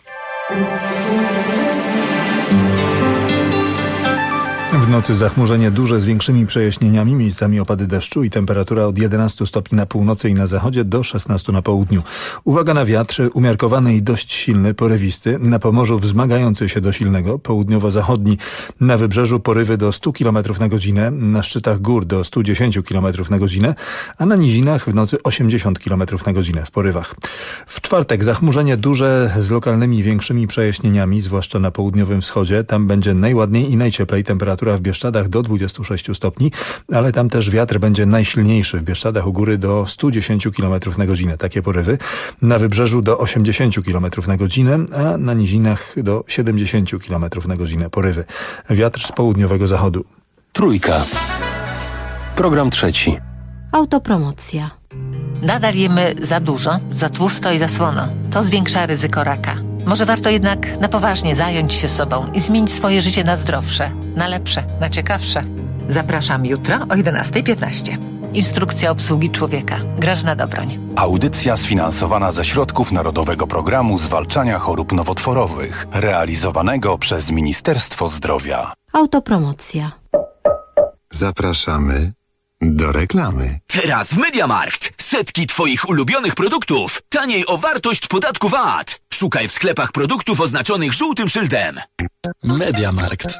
Speaker 4: W nocy zachmurzenie duże z większymi przejaśnieniami, miejscami opady deszczu i temperatura od 11 stopni na północy i na zachodzie do 16 na południu. Uwaga na wiatr, umiarkowany i dość silny, porywisty, na Pomorzu wzmagający się do silnego, południowo-zachodni. Na wybrzeżu porywy do 100 km na godzinę, na szczytach gór do 110 km na godzinę, a na nizinach w nocy 80 km na godzinę w porywach. W czwartek zachmurzenie duże z lokalnymi większymi przejaśnieniami, zwłaszcza na południowym wschodzie. Tam będzie najładniej i najcieplej, temperatura w Bieszczadach do 26 stopni, ale tam też wiatr będzie najsilniejszy. W Bieszczadach u góry do 110 km na godzinę. Takie porywy. Na wybrzeżu do 80 km na godzinę, a na nizinach do 70 km na godzinę porywy. Wiatr z południowego zachodu.
Speaker 3: Trójka. Program trzeci.
Speaker 18: Autopromocja. Nadal jemy za dużo, za tłusto i za słono. To zwiększa ryzyko raka. Może warto jednak na poważnie zająć się sobą i zmienić swoje życie na zdrowsze, na lepsze, na ciekawsze. Zapraszam jutro o 11:15. Instrukcja obsługi człowieka. Grażyna Dobroń.
Speaker 19: Audycja sfinansowana ze środków Narodowego Programu Zwalczania Chorób Nowotworowych, realizowanego przez Ministerstwo Zdrowia.
Speaker 18: Autopromocja.
Speaker 16: Zapraszamy do reklamy.
Speaker 2: Teraz w MediaMarkt. Setki Twoich ulubionych produktów. Taniej o wartość podatku VAT. Szukaj w sklepach produktów oznaczonych żółtym szyldem. MediaMarkt.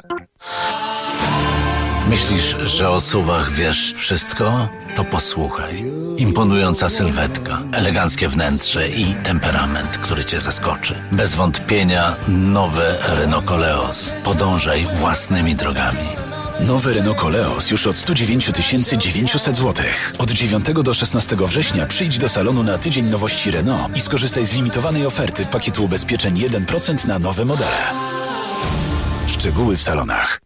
Speaker 10: Myślisz, że o SUV-ach wiesz wszystko? To posłuchaj. Imponująca sylwetka, eleganckie wnętrze i temperament, który cię zaskoczy. Bez wątpienia nowe Renault Koleos. Podążaj własnymi drogami.
Speaker 2: Nowy Renault Koleos już od 109 900 zł. Od 9 do 16 września przyjdź do salonu na tydzień nowości Renault i skorzystaj z limitowanej oferty pakietu ubezpieczeń 1% na nowe modele. Szczegóły w salonach.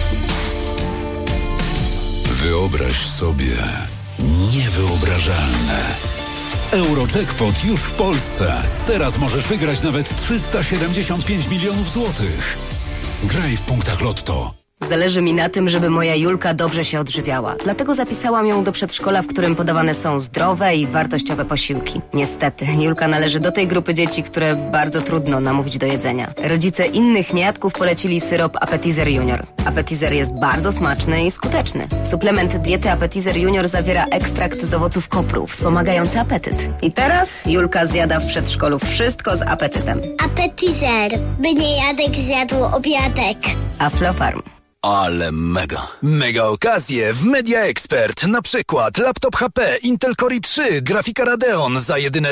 Speaker 26: Wyobraź sobie niewyobrażalne. Eurojackpot już w Polsce. Teraz możesz wygrać nawet 375 milionów złotych. Graj w punktach Lotto.
Speaker 18: Zależy mi na tym, żeby moja Julka dobrze się odżywiała. Dlatego zapisałam ją do przedszkola, w którym podawane są zdrowe i wartościowe posiłki. Niestety, Julka należy do tej grupy dzieci, które bardzo trudno namówić do jedzenia. Rodzice innych niejadków polecili syrop Appetizer Junior. Appetizer jest bardzo smaczny i skuteczny. Suplement diety Appetizer Junior zawiera ekstrakt z owoców kopru, wspomagający apetyt. I teraz Julka zjada w przedszkolu wszystko z apetytem.
Speaker 27: Appetizer, by niejadek zjadł obiadek.
Speaker 18: Aflofarm.
Speaker 2: Ale mega. Mega okazje w Media Expert. Na przykład laptop HP Intel Core i3, grafika Radeon za jedyne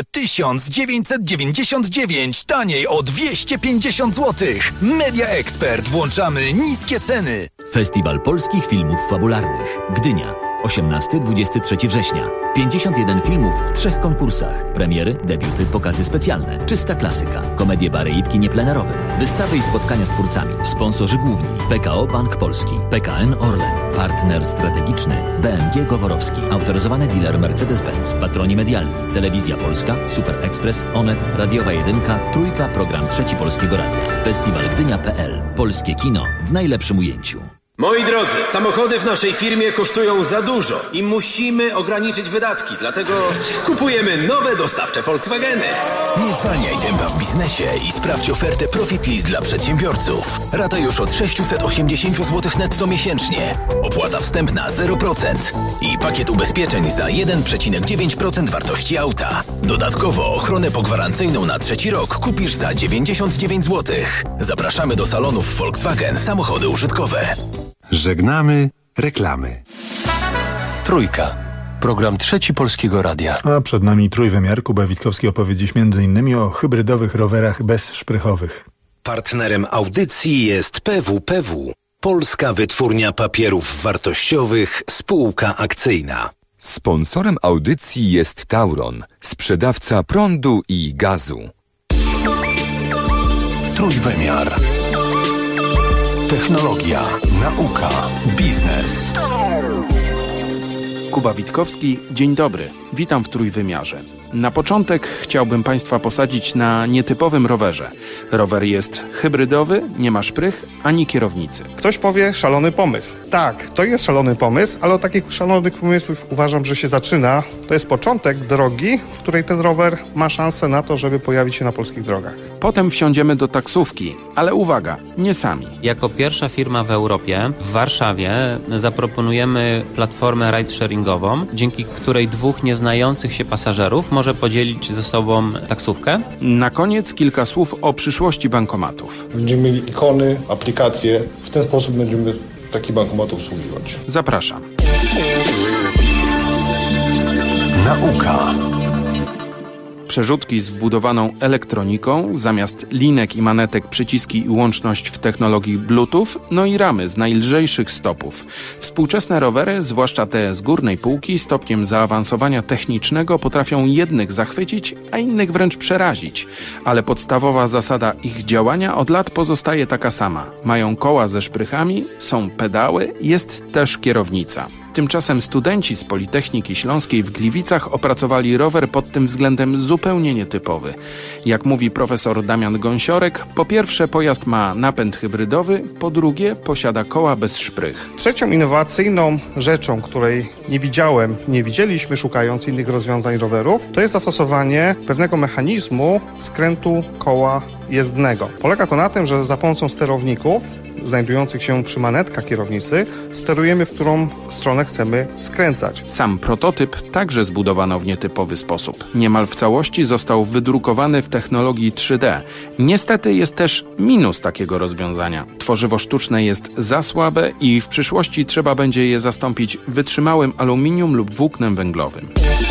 Speaker 2: 1999, taniej o 250 zł. Media Expert. Włączamy niskie ceny.
Speaker 8: Festiwal Polskich Filmów Fabularnych. Gdynia. 18-23 września. 51 filmów w 3 konkursach. Premiery, debiuty, pokazy specjalne. Czysta klasyka. Komedie bary i w kinie plenerowym. Wystawy i spotkania z twórcami. Sponsorzy główni. PKO Bank Polski. PKN Orlen. Partner strategiczny. BMG Goworowski. Autoryzowany dealer Mercedes-Benz. Patroni medialni. Telewizja Polska. Super Express. Onet. Radiowa 1. Trójka. Program 3 Polskiego Radia. Festiwalgdynia.pl. Polskie kino w najlepszym ujęciu.
Speaker 21: Moi drodzy, samochody w naszej firmie kosztują za dużo i musimy ograniczyć wydatki, dlatego kupujemy nowe dostawcze Volkswageny.
Speaker 2: Nie zwalniaj tempa w biznesie i sprawdź ofertę Profit List dla przedsiębiorców. Rata już od 680 zł netto miesięcznie. Opłata wstępna 0% i pakiet ubezpieczeń za 1,9% wartości auta. Dodatkowo ochronę pogwarancyjną na 3. rok kupisz za 99 zł. Zapraszamy do salonów Volkswagen Samochody Użytkowe.
Speaker 16: Żegnamy reklamy.
Speaker 3: Trójka. Program 3 Polskiego Radia.
Speaker 4: A przed nami Trójwymiar. Kuba Witkowski opowie dziś m.in. o hybrydowych rowerach bezszprychowych.
Speaker 22: Partnerem audycji jest PWPW, Polska Wytwórnia Papierów Wartościowych, spółka akcyjna.
Speaker 23: Sponsorem audycji jest Tauron, sprzedawca prądu i gazu.
Speaker 19: Trójwymiar. Technologia, nauka, biznes.
Speaker 24: Kuba Witkowski, dzień dobry. Witam w Trójwymiarze. Na początek chciałbym Państwa posadzić na nietypowym rowerze. Rower jest hybrydowy, nie ma szprych ani kierownicy.
Speaker 25: Ktoś powie szalony pomysł. Tak, to jest szalony pomysł, ale od takich szalonych pomysłów uważam, że się zaczyna. To jest początek drogi, w której ten rower ma szansę na to, żeby pojawić się na polskich drogach.
Speaker 24: Potem wsiądziemy do taksówki, ale uwaga, nie sami.
Speaker 27: Jako pierwsza firma w Europie, w Warszawie, zaproponujemy platformę ride-sharingową, dzięki której 2 nieznających się pasażerów może podzielić ze sobą taksówkę.
Speaker 24: Na koniec kilka słów o przyszłości bankomatów.
Speaker 28: Będziemy mieli ikony, aplikacje. W ten sposób będziemy taki bankomat obsługiwać.
Speaker 24: Zapraszam.
Speaker 19: Nauka.
Speaker 24: Przerzutki z wbudowaną elektroniką, zamiast linek i manetek przyciski i łączność w technologii Bluetooth, no i ramy z najlżejszych stopów. Współczesne rowery, zwłaszcza te z górnej półki, stopniem zaawansowania technicznego potrafią jednych zachwycić, a innych wręcz przerazić. Ale podstawowa zasada ich działania od lat pozostaje taka sama. Mają koła ze szprychami, są pedały, jest też kierownica. Tymczasem studenci z Politechniki Śląskiej w Gliwicach opracowali rower pod tym względem zupełnie nietypowy. Jak mówi profesor Damian Gąsiorek, po pierwsze pojazd ma napęd hybrydowy, po drugie posiada koła bez szprych.
Speaker 25: Trzecią innowacyjną rzeczą, której nie widzieliśmy szukając innych rozwiązań rowerów, to jest zastosowanie pewnego mechanizmu skrętu koła jezdnego. Polega to na tym, że za pomocą sterowników znajdujących się przy manetkach kierownicy sterujemy, w którą stronę chcemy skręcać.
Speaker 24: Sam prototyp także zbudowano w nietypowy sposób. Niemal w całości został wydrukowany w technologii 3D. Niestety jest też minus takiego rozwiązania. Tworzywo sztuczne jest za słabe i w przyszłości trzeba będzie je zastąpić wytrzymałym aluminium lub włóknem węglowym.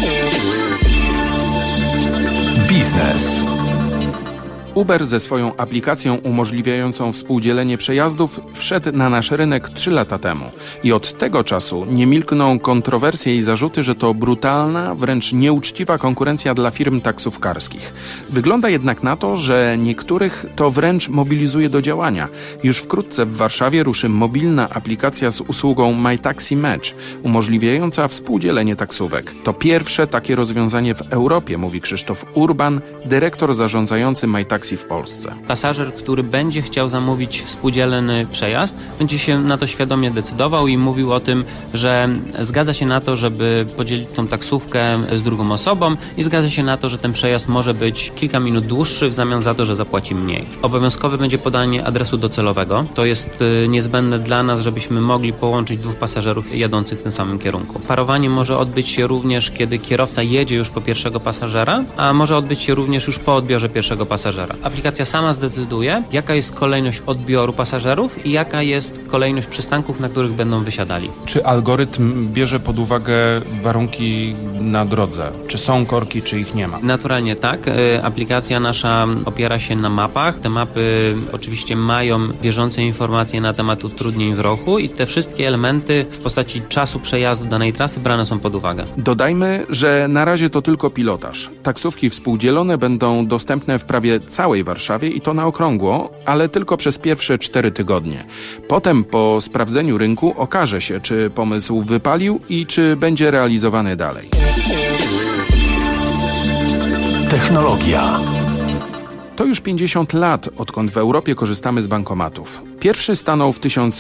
Speaker 19: Biznes.
Speaker 24: Uber ze swoją aplikacją umożliwiającą współdzielenie przejazdów wszedł na nasz rynek 3 lata temu. I od tego czasu nie milkną kontrowersje i zarzuty, że to brutalna, wręcz nieuczciwa konkurencja dla firm taksówkarskich. Wygląda jednak na to, że niektórych to wręcz mobilizuje do działania. Już wkrótce w Warszawie ruszy mobilna aplikacja z usługą MyTaxi Match, umożliwiająca współdzielenie taksówek. To pierwsze takie rozwiązanie w Europie, mówi Krzysztof Urban, dyrektor zarządzający MyTaxi w Polsce.
Speaker 27: Pasażer, który będzie chciał zamówić współdzielony przejazd, będzie się na to świadomie decydował i mówił o tym, że zgadza się na to, żeby podzielić tą taksówkę z drugą osobą i zgadza się na to, że ten przejazd może być kilka minut dłuższy w zamian za to, że zapłaci mniej. Obowiązkowe będzie podanie adresu docelowego. To jest niezbędne dla nas, żebyśmy mogli połączyć 2 pasażerów jadących w tym samym kierunku. Parowanie może odbyć się również, kiedy kierowca jedzie już po pierwszego pasażera, a może odbyć się również już po odbiorze pierwszego pasażera. pasażera. Aplikacja sama zdecyduje, jaka jest kolejność odbioru pasażerów i jaka jest kolejność przystanków, na których będą wysiadali.
Speaker 24: Czy algorytm bierze pod uwagę warunki na drodze? Czy są korki, czy ich nie ma?
Speaker 27: Naturalnie tak. Aplikacja nasza opiera się na mapach. Te mapy oczywiście mają bieżące informacje na temat utrudnień w ruchu i te wszystkie elementy w postaci czasu przejazdu danej trasy brane są pod uwagę.
Speaker 24: Dodajmy, że na razie to tylko pilotaż. Taksówki współdzielone będą dostępne w prawie całej Warszawie i to na okrągło, ale tylko przez pierwsze 4 tygodnie. Potem po sprawdzeniu rynku okaże się, czy pomysł wypalił i czy będzie realizowany dalej.
Speaker 16: Technologia.
Speaker 24: To już 50 lat, odkąd w Europie korzystamy z bankomatów. Pierwszy stanął w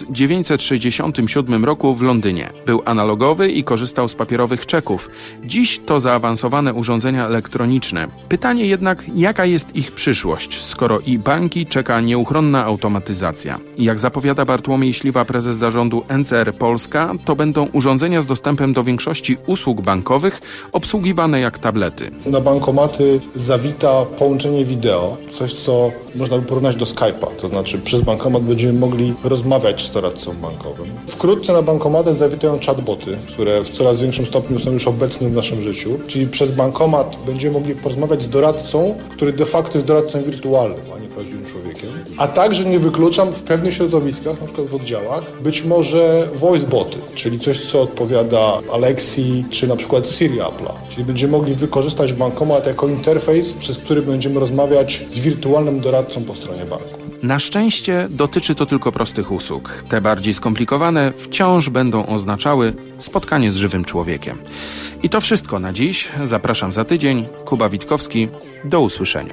Speaker 24: 1967 roku w Londynie. Był analogowy i korzystał z papierowych czeków. Dziś to zaawansowane urządzenia elektroniczne. Pytanie jednak, jaka jest ich przyszłość, skoro i banki czeka nieuchronna automatyzacja. Jak zapowiada Bartłomiej Śliwa, prezes zarządu NCR Polska, to będą urządzenia z dostępem do większości usług bankowych obsługiwane jak tablety.
Speaker 28: Na bankomaty zawita połączenie wideo, coś co można by porównać do Skype'a, to znaczy przez bankomat będziemy mogli rozmawiać z doradcą bankowym. Wkrótce na bankomaty zawitają chatboty, które w coraz większym stopniu są już obecne w naszym życiu, czyli przez bankomat będziemy mogli porozmawiać z doradcą, który de facto jest doradcą wirtualnym, a nie prawdziwym człowiekiem. A także nie wykluczam w pewnych środowiskach, na przykład w oddziałach, być może voiceboty, czyli coś, co odpowiada Alexi czy na przykład Siri Apple'a. Czyli będziemy mogli wykorzystać bankomat jako interfejs, przez który będziemy rozmawiać z wirtualnym doradcą po stronie banku.
Speaker 24: Na szczęście dotyczy to tylko prostych usług. Te bardziej skomplikowane wciąż będą oznaczały spotkanie z żywym człowiekiem. I to wszystko na dziś. Zapraszam za tydzień. Kuba Witkowski. Do usłyszenia.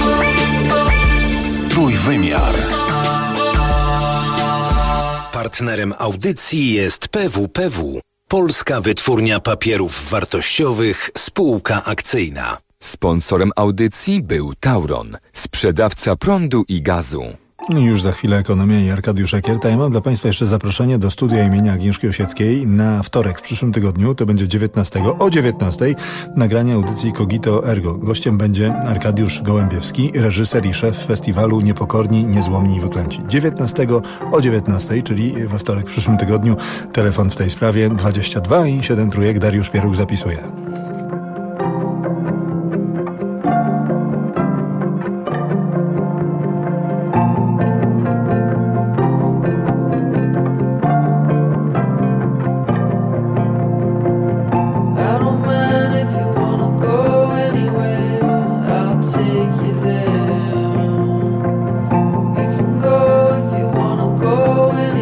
Speaker 16: Trójwymiar.
Speaker 22: Partnerem audycji jest PWPW, Polska Wytwórnia Papierów Wartościowych, spółka akcyjna.
Speaker 23: Sponsorem audycji był Tauron, sprzedawca prądu i gazu.
Speaker 4: Już za chwilę ekonomia i Arkadiusz Ekierta. Ja mam dla Państwa jeszcze zaproszenie do studia imienia Agnieszki Osieckiej na wtorek w przyszłym tygodniu, to będzie 19 o 19 nagranie audycji Cogito Ergo. Gościem będzie Arkadiusz Gołębiewski, reżyser i szef festiwalu Niepokorni, Niezłomni i Wyklęci. 19 o 19, czyli we wtorek w przyszłym tygodniu. Telefon w tej sprawie 22 i 7 trójek. Dariusz Pieruk zapisuje.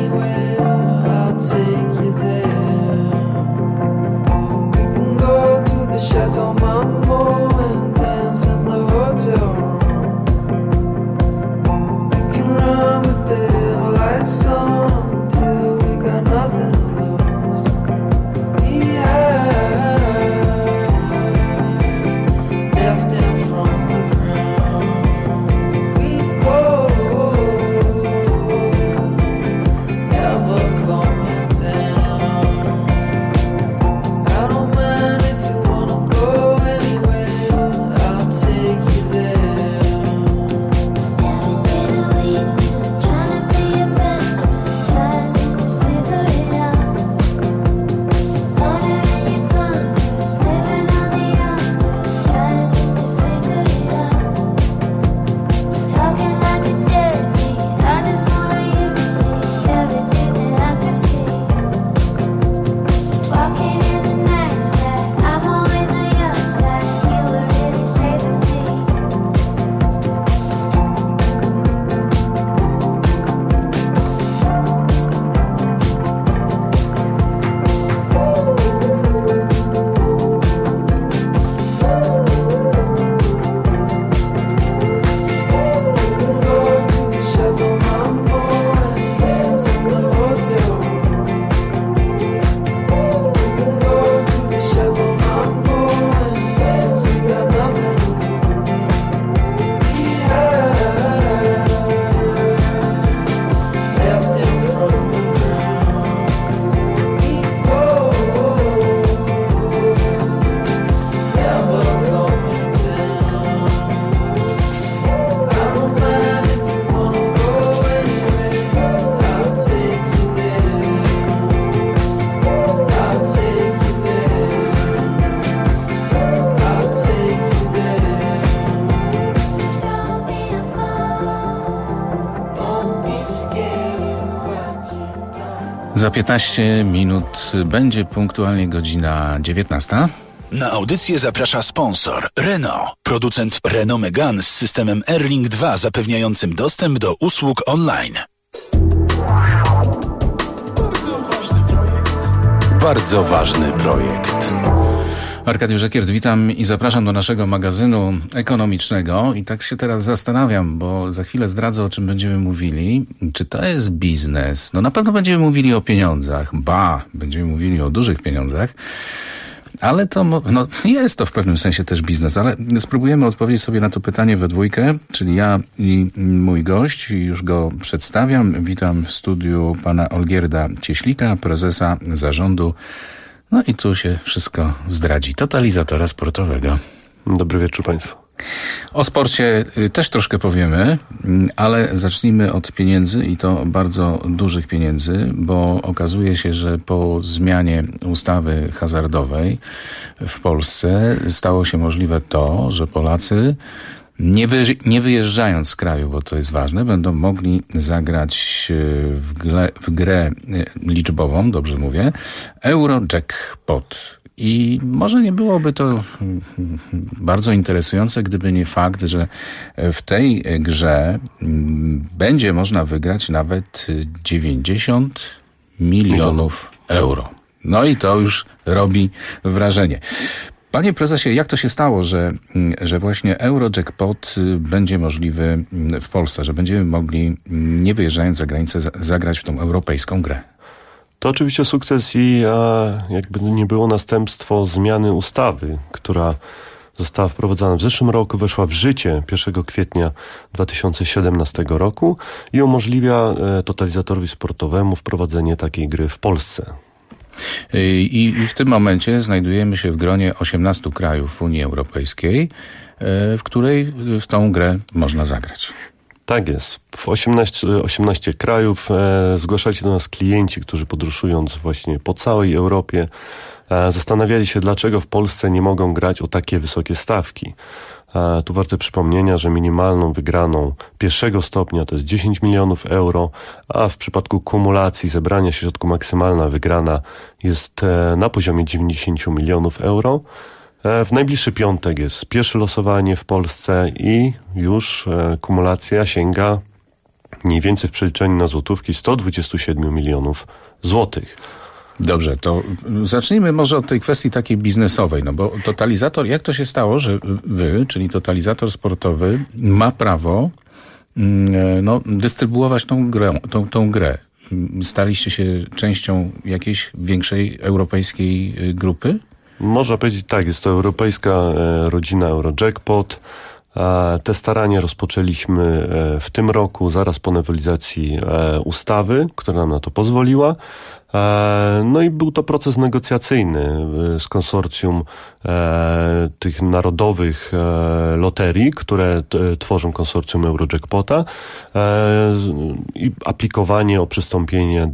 Speaker 1: Go to Za 15 minut będzie punktualnie godzina 19.
Speaker 16: Na audycję zaprasza sponsor Renault, producent Renault Megane z systemem Airlink 2 zapewniającym dostęp do usług online.
Speaker 1: Bardzo ważny projekt. Arkadiusz Ekiert, witam i zapraszam do naszego magazynu ekonomicznego. I tak się teraz zastanawiam, bo za chwilę zdradzę, o czym będziemy mówili. Czy to jest biznes? No na pewno będziemy mówili o pieniądzach. Będziemy mówili o dużych pieniądzach. Ale to, jest to w pewnym sensie też biznes, ale spróbujemy odpowiedzieć sobie na to pytanie we dwójkę, czyli ja i mój gość. Już go przedstawiam. Witam w studiu pana Olgierda Cieślika, prezesa zarządu. No i tu się wszystko zdradzi. Totalizatora sportowego.
Speaker 5: Dobry wieczór państwu.
Speaker 1: O sporcie też troszkę powiemy, ale zacznijmy od pieniędzy i to bardzo dużych pieniędzy, bo okazuje się, że po zmianie ustawy hazardowej w Polsce stało się możliwe to, że Polacy nie wyjeżdżając z kraju, bo to jest ważne, będą mogli zagrać w grę liczbową, dobrze mówię, Eurojackpot. I może nie byłoby to bardzo interesujące, gdyby nie fakt, że w tej grze będzie można wygrać nawet 90 milionów euro. No i to już robi wrażenie. Panie prezesie, jak to się stało, że właśnie Eurojackpot będzie możliwy w Polsce, że będziemy mogli, nie wyjeżdżając za granicę, zagrać w tą europejską grę?
Speaker 5: To oczywiście sukces i jakby nie było następstwo zmiany ustawy, która została wprowadzona w zeszłym roku, weszła w życie 1 kwietnia 2017 roku i umożliwia totalizatorowi sportowemu wprowadzenie takiej gry w Polsce.
Speaker 1: I w tym momencie znajdujemy się w gronie 18 krajów Unii Europejskiej, w której w tą grę można zagrać.
Speaker 5: Tak jest. W 18 krajów zgłaszali się do nas klienci, którzy podróżując właśnie po całej Europie zastanawiali się, dlaczego w Polsce nie mogą grać o takie wysokie stawki. Tu warte przypomnienia, że minimalną wygraną pierwszego stopnia to jest 10 milionów euro, a w przypadku kumulacji zebrania środku maksymalna wygrana jest na poziomie 90 milionów euro. W najbliższy piątek jest pierwsze losowanie w Polsce i już kumulacja sięga mniej więcej w przeliczeniu na złotówki 127 milionów złotych.
Speaker 1: Dobrze, to zacznijmy może od tej kwestii takiej biznesowej, no bo totalizator, jak to się stało, że wy, czyli totalizator sportowy, ma prawo dystrybuować tą grę? Staliście się częścią jakiejś większej europejskiej grupy?
Speaker 5: Można powiedzieć tak, jest to europejska rodzina Eurojackpot. Te starania rozpoczęliśmy w tym roku, zaraz po nowelizacji ustawy, która nam na to pozwoliła. No i był to proces negocjacyjny z konsorcjum tych narodowych loterii, które tworzą konsorcjum Eurojackpota i aplikowanie o przystąpienie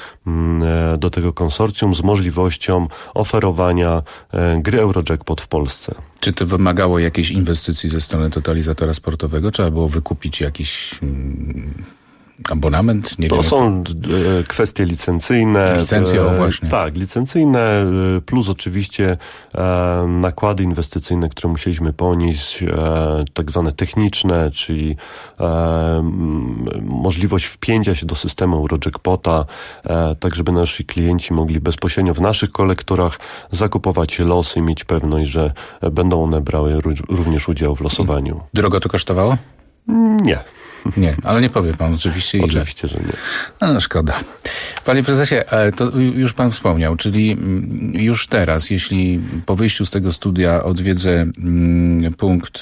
Speaker 5: do tego konsorcjum z możliwością oferowania gry Eurojackpot w Polsce.
Speaker 1: Czy to wymagało jakiejś inwestycji ze strony totalizatora sportowego? Trzeba było wykupić jakiś abonament?
Speaker 5: To są kwestie licencyjne.
Speaker 1: Licencje, właśnie.
Speaker 5: Tak, licencyjne plus oczywiście nakłady inwestycyjne, które musieliśmy ponieść, tak zwane techniczne, czyli możliwość wpięcia się do systemu Eurojackpota, tak żeby nasi klienci mogli bezpośrednio w naszych kolektorach zakupować losy i mieć pewność, że będą one brały również udział w losowaniu.
Speaker 1: Drogo to kosztowało?
Speaker 5: Nie.
Speaker 1: Nie, ale nie powie pan oczywiście ile.
Speaker 5: Oczywiście, że nie.
Speaker 1: No szkoda. Panie prezesie, to już pan wspomniał, czyli już teraz, jeśli po wyjściu z tego studia odwiedzę punkt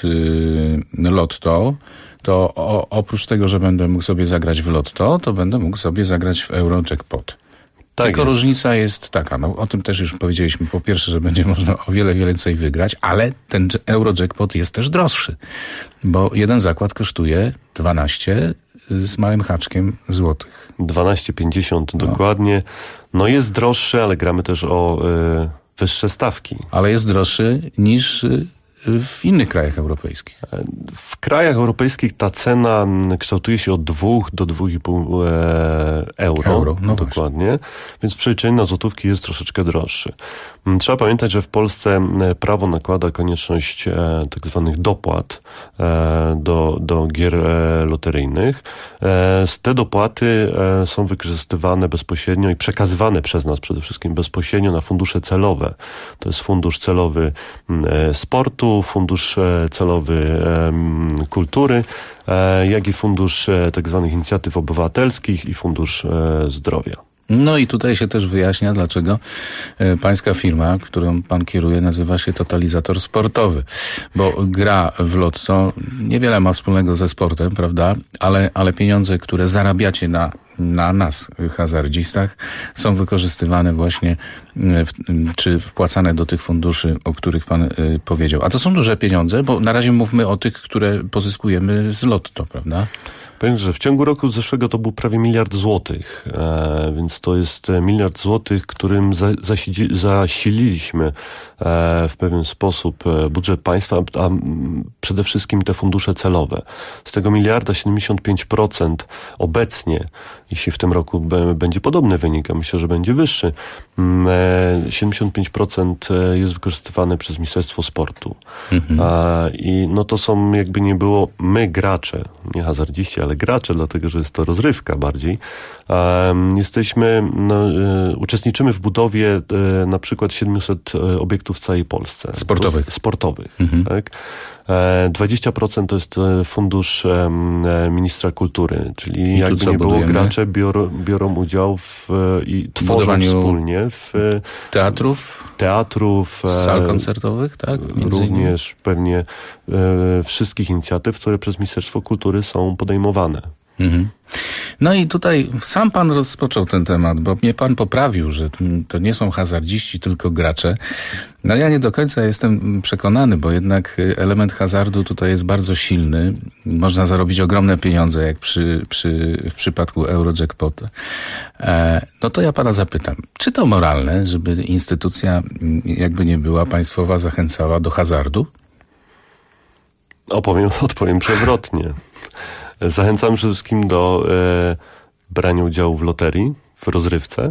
Speaker 1: Lotto, to oprócz tego, że będę mógł sobie zagrać w Lotto, to będę mógł sobie zagrać w Eurojackpot.
Speaker 5: Tak
Speaker 1: tylko
Speaker 5: jest.
Speaker 1: Różnica jest taka, o tym też już powiedzieliśmy, po pierwsze, że będzie można o wiele więcej wygrać, ale ten Eurojackpot jest też droższy, bo jeden zakład kosztuje 12 z małym haczkiem złotych.
Speaker 5: 12,50 dokładnie. No jest droższy, ale gramy też o wyższe stawki.
Speaker 1: Ale jest droższy niż w innych krajach europejskich?
Speaker 5: W krajach europejskich ta cena kształtuje się od 2 do 2,5 euro. No dokładnie. Właśnie. Więc w przeliczeniu na złotówki jest troszeczkę droższy. Trzeba pamiętać, że w Polsce prawo nakłada konieczność tak zwanych dopłat do gier loteryjnych. Te dopłaty są wykorzystywane bezpośrednio i przekazywane przez nas przede wszystkim bezpośrednio na fundusze celowe. To jest fundusz celowy sportu, fundusz celowy kultury, jak i fundusz tak zwanych inicjatyw obywatelskich i fundusz zdrowia.
Speaker 1: No i tutaj się też wyjaśnia, dlaczego pańska firma, którą pan kieruje, nazywa się Totalizator Sportowy. Bo gra w lotto niewiele ma wspólnego ze sportem, prawda? Ale pieniądze, które zarabiacie na nas, hazardzistach, są wykorzystywane właśnie, czy wpłacane do tych funduszy, o których pan powiedział. A to są duże pieniądze, bo na razie mówmy o tych, które pozyskujemy z lotto, prawda?
Speaker 5: Powiem, że w ciągu roku zeszłego to był prawie 1 miliard złotych, więc to jest 1 miliard złotych, którym zasililiśmy w pewien sposób budżet państwa, a przede wszystkim te fundusze celowe. Z tego 1,75% obecnie, jeśli w tym roku będzie podobny wynik, a myślę, że będzie wyższy, 75% jest wykorzystywane przez Ministerstwo Sportu. I no to są, jakby nie było, my gracze, nie hazardziści, ale gracze, dlatego że jest to rozrywka bardziej. Uczestniczymy w budowie na przykład 700 obiektów w całej Polsce. Sportowych. Tak? 20% to jest fundusz ministra kultury, czyli jakby nie było, gracze biorą udział i tworzą wspólnie w teatrów,
Speaker 1: sal koncertowych, tak?
Speaker 5: Również pewnie wszystkich inicjatyw, które przez Ministerstwo Kultury są podejmowane.
Speaker 1: No i tutaj sam pan rozpoczął ten temat, bo mnie pan poprawił, że to nie są hazardziści, tylko gracze. No ja nie do końca jestem przekonany, bo jednak element hazardu tutaj jest bardzo silny. Można zarobić ogromne pieniądze, jak w przypadku Eurojackpot. No to ja pana zapytam, czy to moralne, żeby instytucja, jakby nie była państwowa, zachęcała do hazardu?
Speaker 5: Odpowiem przewrotnie. Zachęcam przede wszystkim do brania udziału w loterii, w rozrywce,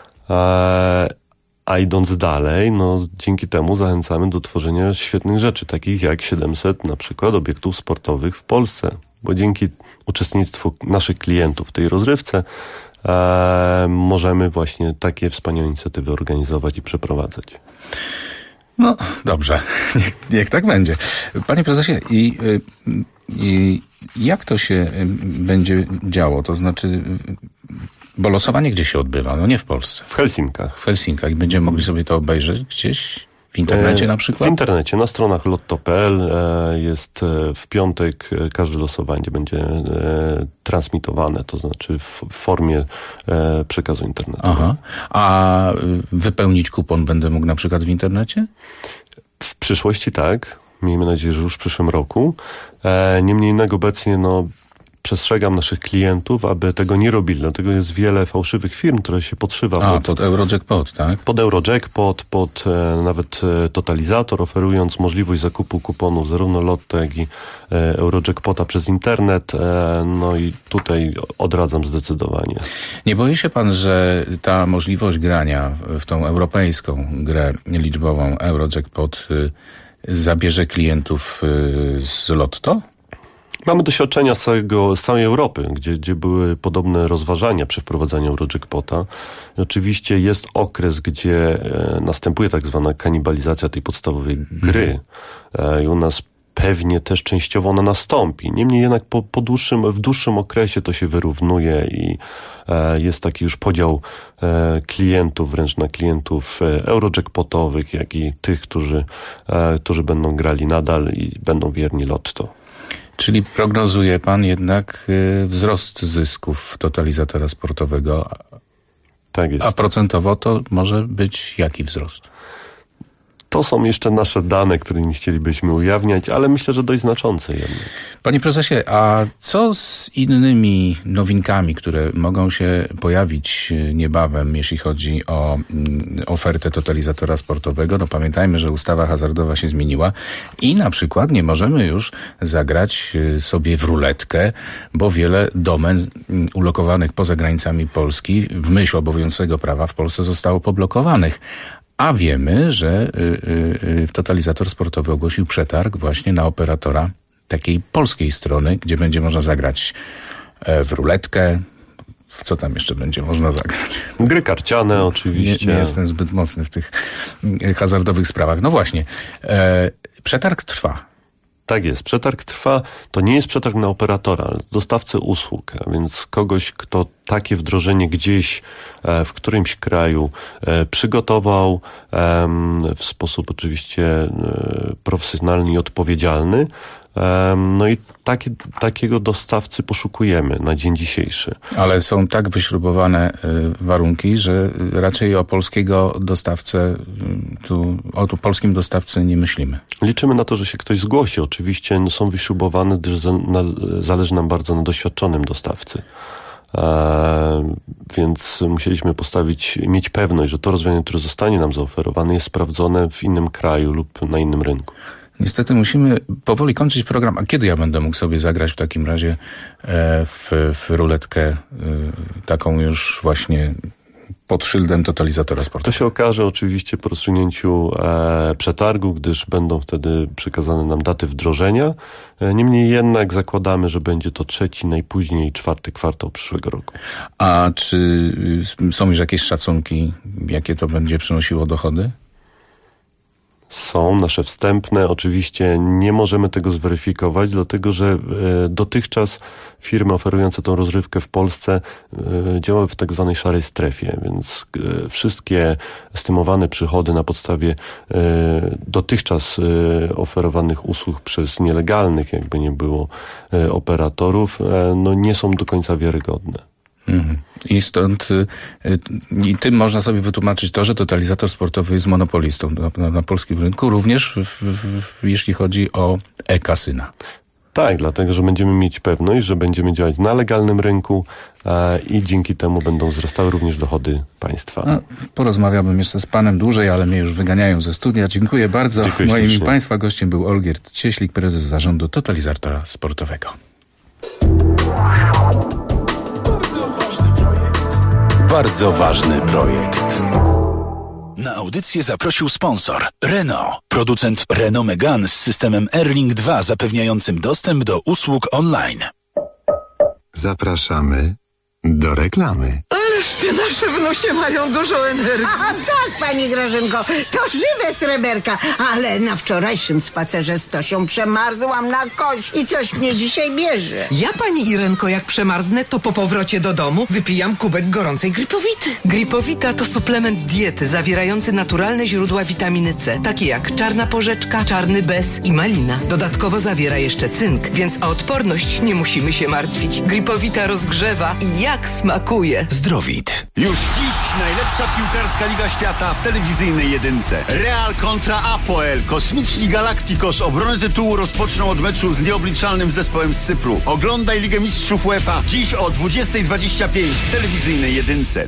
Speaker 5: a idąc dalej, no dzięki temu zachęcamy do tworzenia świetnych rzeczy, takich jak 700 na przykład obiektów sportowych w Polsce, bo dzięki uczestnictwu naszych klientów w tej rozrywce możemy właśnie takie wspaniałe inicjatywy organizować i przeprowadzać.
Speaker 1: No dobrze, niech tak będzie. Panie prezesie, i jak to się będzie działo? To znaczy, bo losowanie gdzie się odbywa? No nie w Polsce.
Speaker 5: W Helsinkach.
Speaker 1: W Helsinkach. I będziemy mogli sobie to obejrzeć gdzieś? W internecie na przykład?
Speaker 5: W internecie, na stronach lotto.pl jest w piątek, każde losowanie będzie transmitowane, to znaczy w formie przekazu internetowego.
Speaker 1: Aha. A wypełnić kupon będę mógł na przykład w internecie?
Speaker 5: W przyszłości tak. Miejmy nadzieję, że już w przyszłym roku. Niemniej jednak obecnie przestrzegam naszych klientów, aby tego nie robili. Dlatego jest wiele fałszywych firm, które się podszywa
Speaker 1: pod Eurojackpot, tak?
Speaker 5: Pod Eurojackpot, pod nawet Totalizator, oferując możliwość zakupu kuponów zarówno Lotto, jak i Eurojackpota przez internet. No i tutaj odradzam zdecydowanie.
Speaker 1: Nie boi się pan, że ta możliwość grania w tą europejską grę liczbową Eurojackpot zabierze klientów z Lotto?
Speaker 5: Mamy doświadczenia z całej Europy, gdzie były podobne rozważania przy wprowadzaniu Eurojackpota. I oczywiście jest okres, gdzie następuje tak zwana kanibalizacja tej podstawowej gry. I u nas pewnie też częściowo ona nastąpi. Niemniej jednak w dłuższym okresie to się wyrównuje i jest taki już podział klientów, wręcz na klientów Eurojackpotowych, jak i tych, którzy będą grali nadal i będą wierni Lotto.
Speaker 1: Czyli prognozuje pan jednak wzrost zysków Totalizatora Sportowego.
Speaker 5: Tak jest.
Speaker 1: A procentowo to może być jaki wzrost?
Speaker 5: To są jeszcze nasze dane, które nie chcielibyśmy ujawniać, ale myślę, że dość znaczące jednak.
Speaker 1: Panie prezesie, a co z innymi nowinkami, które mogą się pojawić niebawem, jeśli chodzi o ofertę totalizatora sportowego? No pamiętajmy, że ustawa hazardowa się zmieniła i na przykład nie możemy już zagrać sobie w ruletkę, bo wiele domen ulokowanych poza granicami Polski w myśl obowiązującego prawa w Polsce zostało poblokowanych. A wiemy, że totalizator sportowy ogłosił przetarg właśnie na operatora takiej polskiej strony, gdzie będzie można zagrać w ruletkę. W co tam jeszcze będzie można zagrać?
Speaker 5: Gry karciane oczywiście.
Speaker 1: Nie jestem zbyt mocny w tych hazardowych sprawach. No właśnie, przetarg trwa.
Speaker 5: Tak jest, przetarg trwa. To nie jest przetarg na operatora, ale dostawcę usług, a więc kogoś, kto takie wdrożenie gdzieś w którymś kraju przygotował w sposób oczywiście profesjonalny i odpowiedzialny. No i takiego dostawcy poszukujemy na dzień dzisiejszy.
Speaker 1: Ale są tak wyśrubowane warunki, że raczej o polskiego dostawcę, o polskim dostawcy nie myślimy.
Speaker 5: Liczymy na to, że się ktoś zgłosi. Oczywiście są wyśrubowane, gdyż zależy nam bardzo na doświadczonym dostawcy. Więc musieliśmy mieć pewność, że to rozwiązanie, które zostanie nam zaoferowane, jest sprawdzone w innym kraju lub na innym rynku.
Speaker 1: Niestety musimy powoli kończyć program. A kiedy ja będę mógł sobie zagrać w takim razie w ruletkę taką już właśnie pod szyldem totalizatora sportowego?
Speaker 5: To się okaże oczywiście po rozstrzygnięciu przetargu, gdyż będą wtedy przekazane nam daty wdrożenia. Niemniej jednak zakładamy, że będzie to 3, najpóźniej 4 kwartał przyszłego roku.
Speaker 1: A czy są już jakieś szacunki, jakie to będzie przynosiło dochody?
Speaker 5: Są nasze wstępne. Oczywiście nie możemy tego zweryfikować, dlatego że dotychczas firmy oferujące tą rozrywkę w Polsce działały w tak zwanej szarej strefie, więc wszystkie estymowane przychody na podstawie dotychczas oferowanych usług przez nielegalnych, jakby nie było, operatorów, no nie są do końca wiarygodne.
Speaker 1: I stąd tym można sobie wytłumaczyć to, że totalizator sportowy jest monopolistą na polskim rynku, również jeśli chodzi o e-kasyna.
Speaker 5: Tak, dlatego, że będziemy mieć pewność, że będziemy działać na legalnym rynku i dzięki temu będą wzrastały również dochody państwa.
Speaker 1: No, porozmawiałbym jeszcze z panem dłużej, ale mnie już wyganiają ze studia. Dziękuję bardzo.
Speaker 5: Dziękuję
Speaker 1: Moim
Speaker 5: ślicznie.
Speaker 1: państwa gościem był Olgierd Cieślik, prezes zarządu totalizatora sportowego.
Speaker 22: Bardzo ważny projekt.
Speaker 16: Na audycję zaprosił sponsor Renault, producent Renault Megane z systemem Airlink 2 zapewniającym dostęp do usług online.
Speaker 6: Zapraszamy do reklamy.
Speaker 7: Ależ te nasze wnusie mają dużo energii.
Speaker 9: Aha, tak, pani Grażynko, to żywe sreberka, ale na wczorajszym spacerze z Tosią przemarzłam na kość i coś mnie dzisiaj bierze.
Speaker 7: Ja, pani Irenko, jak przemarznę, to po powrocie do domu wypijam kubek gorącej Gripowity. Gripowita to suplement diety zawierający naturalne źródła witaminy C, takie jak czarna porzeczka, czarny bez i malina. Dodatkowo zawiera jeszcze cynk, więc o odporność nie musimy się martwić. Gripowita rozgrzewa i jak smakuje.
Speaker 16: Zdrowit.
Speaker 11: Już dziś najlepsza piłkarska Liga Świata w telewizyjnej jedynce. Real kontra Apoel. Kosmiczni Galacticos obronę tytułu rozpoczną od meczu z nieobliczalnym zespołem z Cypru. Oglądaj Ligę Mistrzów UEFA dziś o 20:25 w telewizyjnej jedynce.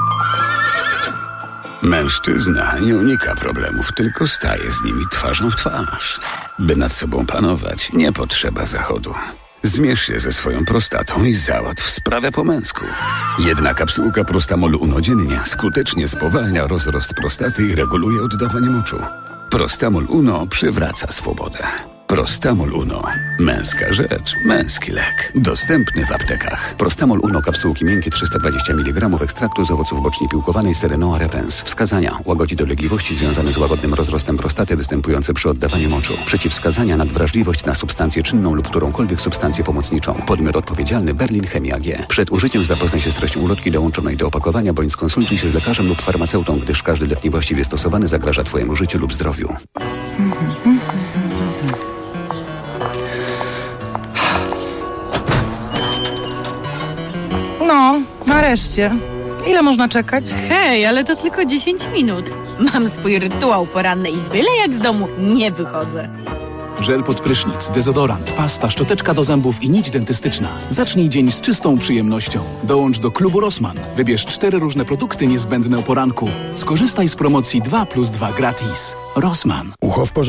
Speaker 12: Mężczyzna nie unika problemów, tylko staje z nimi twarzą w twarz. By nad sobą panować, nie potrzeba zachodu. Zmierz się ze swoją prostatą i załatw sprawę po męsku. Jedna kapsułka Prostamol Uno dziennie skutecznie spowalnia rozrost prostaty i reguluje oddawanie moczu. Prostamol Uno przywraca swobodę. Prostamol Uno. Męska rzecz, męski lek. Dostępny w aptekach. Prostamol Uno, kapsułki miękkie 320 mg ekstraktu z owoców boczni piłkowanej Serenoa repens. Wskazania: łagodzi dolegliwości związane z łagodnym rozrostem prostaty występujące przy oddawaniu moczu. Przeciwwskazania: nadwrażliwość na substancję czynną lub którąkolwiek substancję pomocniczą. Podmiot odpowiedzialny: Berlin Chemia G. Przed użyciem zapoznaj się z treścią ulotki dołączonej do opakowania bądź skonsultuj się z lekarzem lub farmaceutą, gdyż każdy lek niewłaściwie stosowany zagraża twojemu życiu lub zdrowiu.
Speaker 13: No, nareszcie.
Speaker 10: Ile można czekać?
Speaker 13: Hej, ale to tylko 10 minut. Mam swój rytuał poranny i byle jak z domu nie wychodzę.
Speaker 14: Żel pod prysznic, dezodorant, pasta, szczoteczka do zębów i nić dentystyczna. Zacznij dzień z czystą przyjemnością. Dołącz do klubu Rossmann. Wybierz 4 różne produkty niezbędne o poranku. Skorzystaj z promocji 2+2 gratis. Rossmann.
Speaker 15: Ucho w porządku.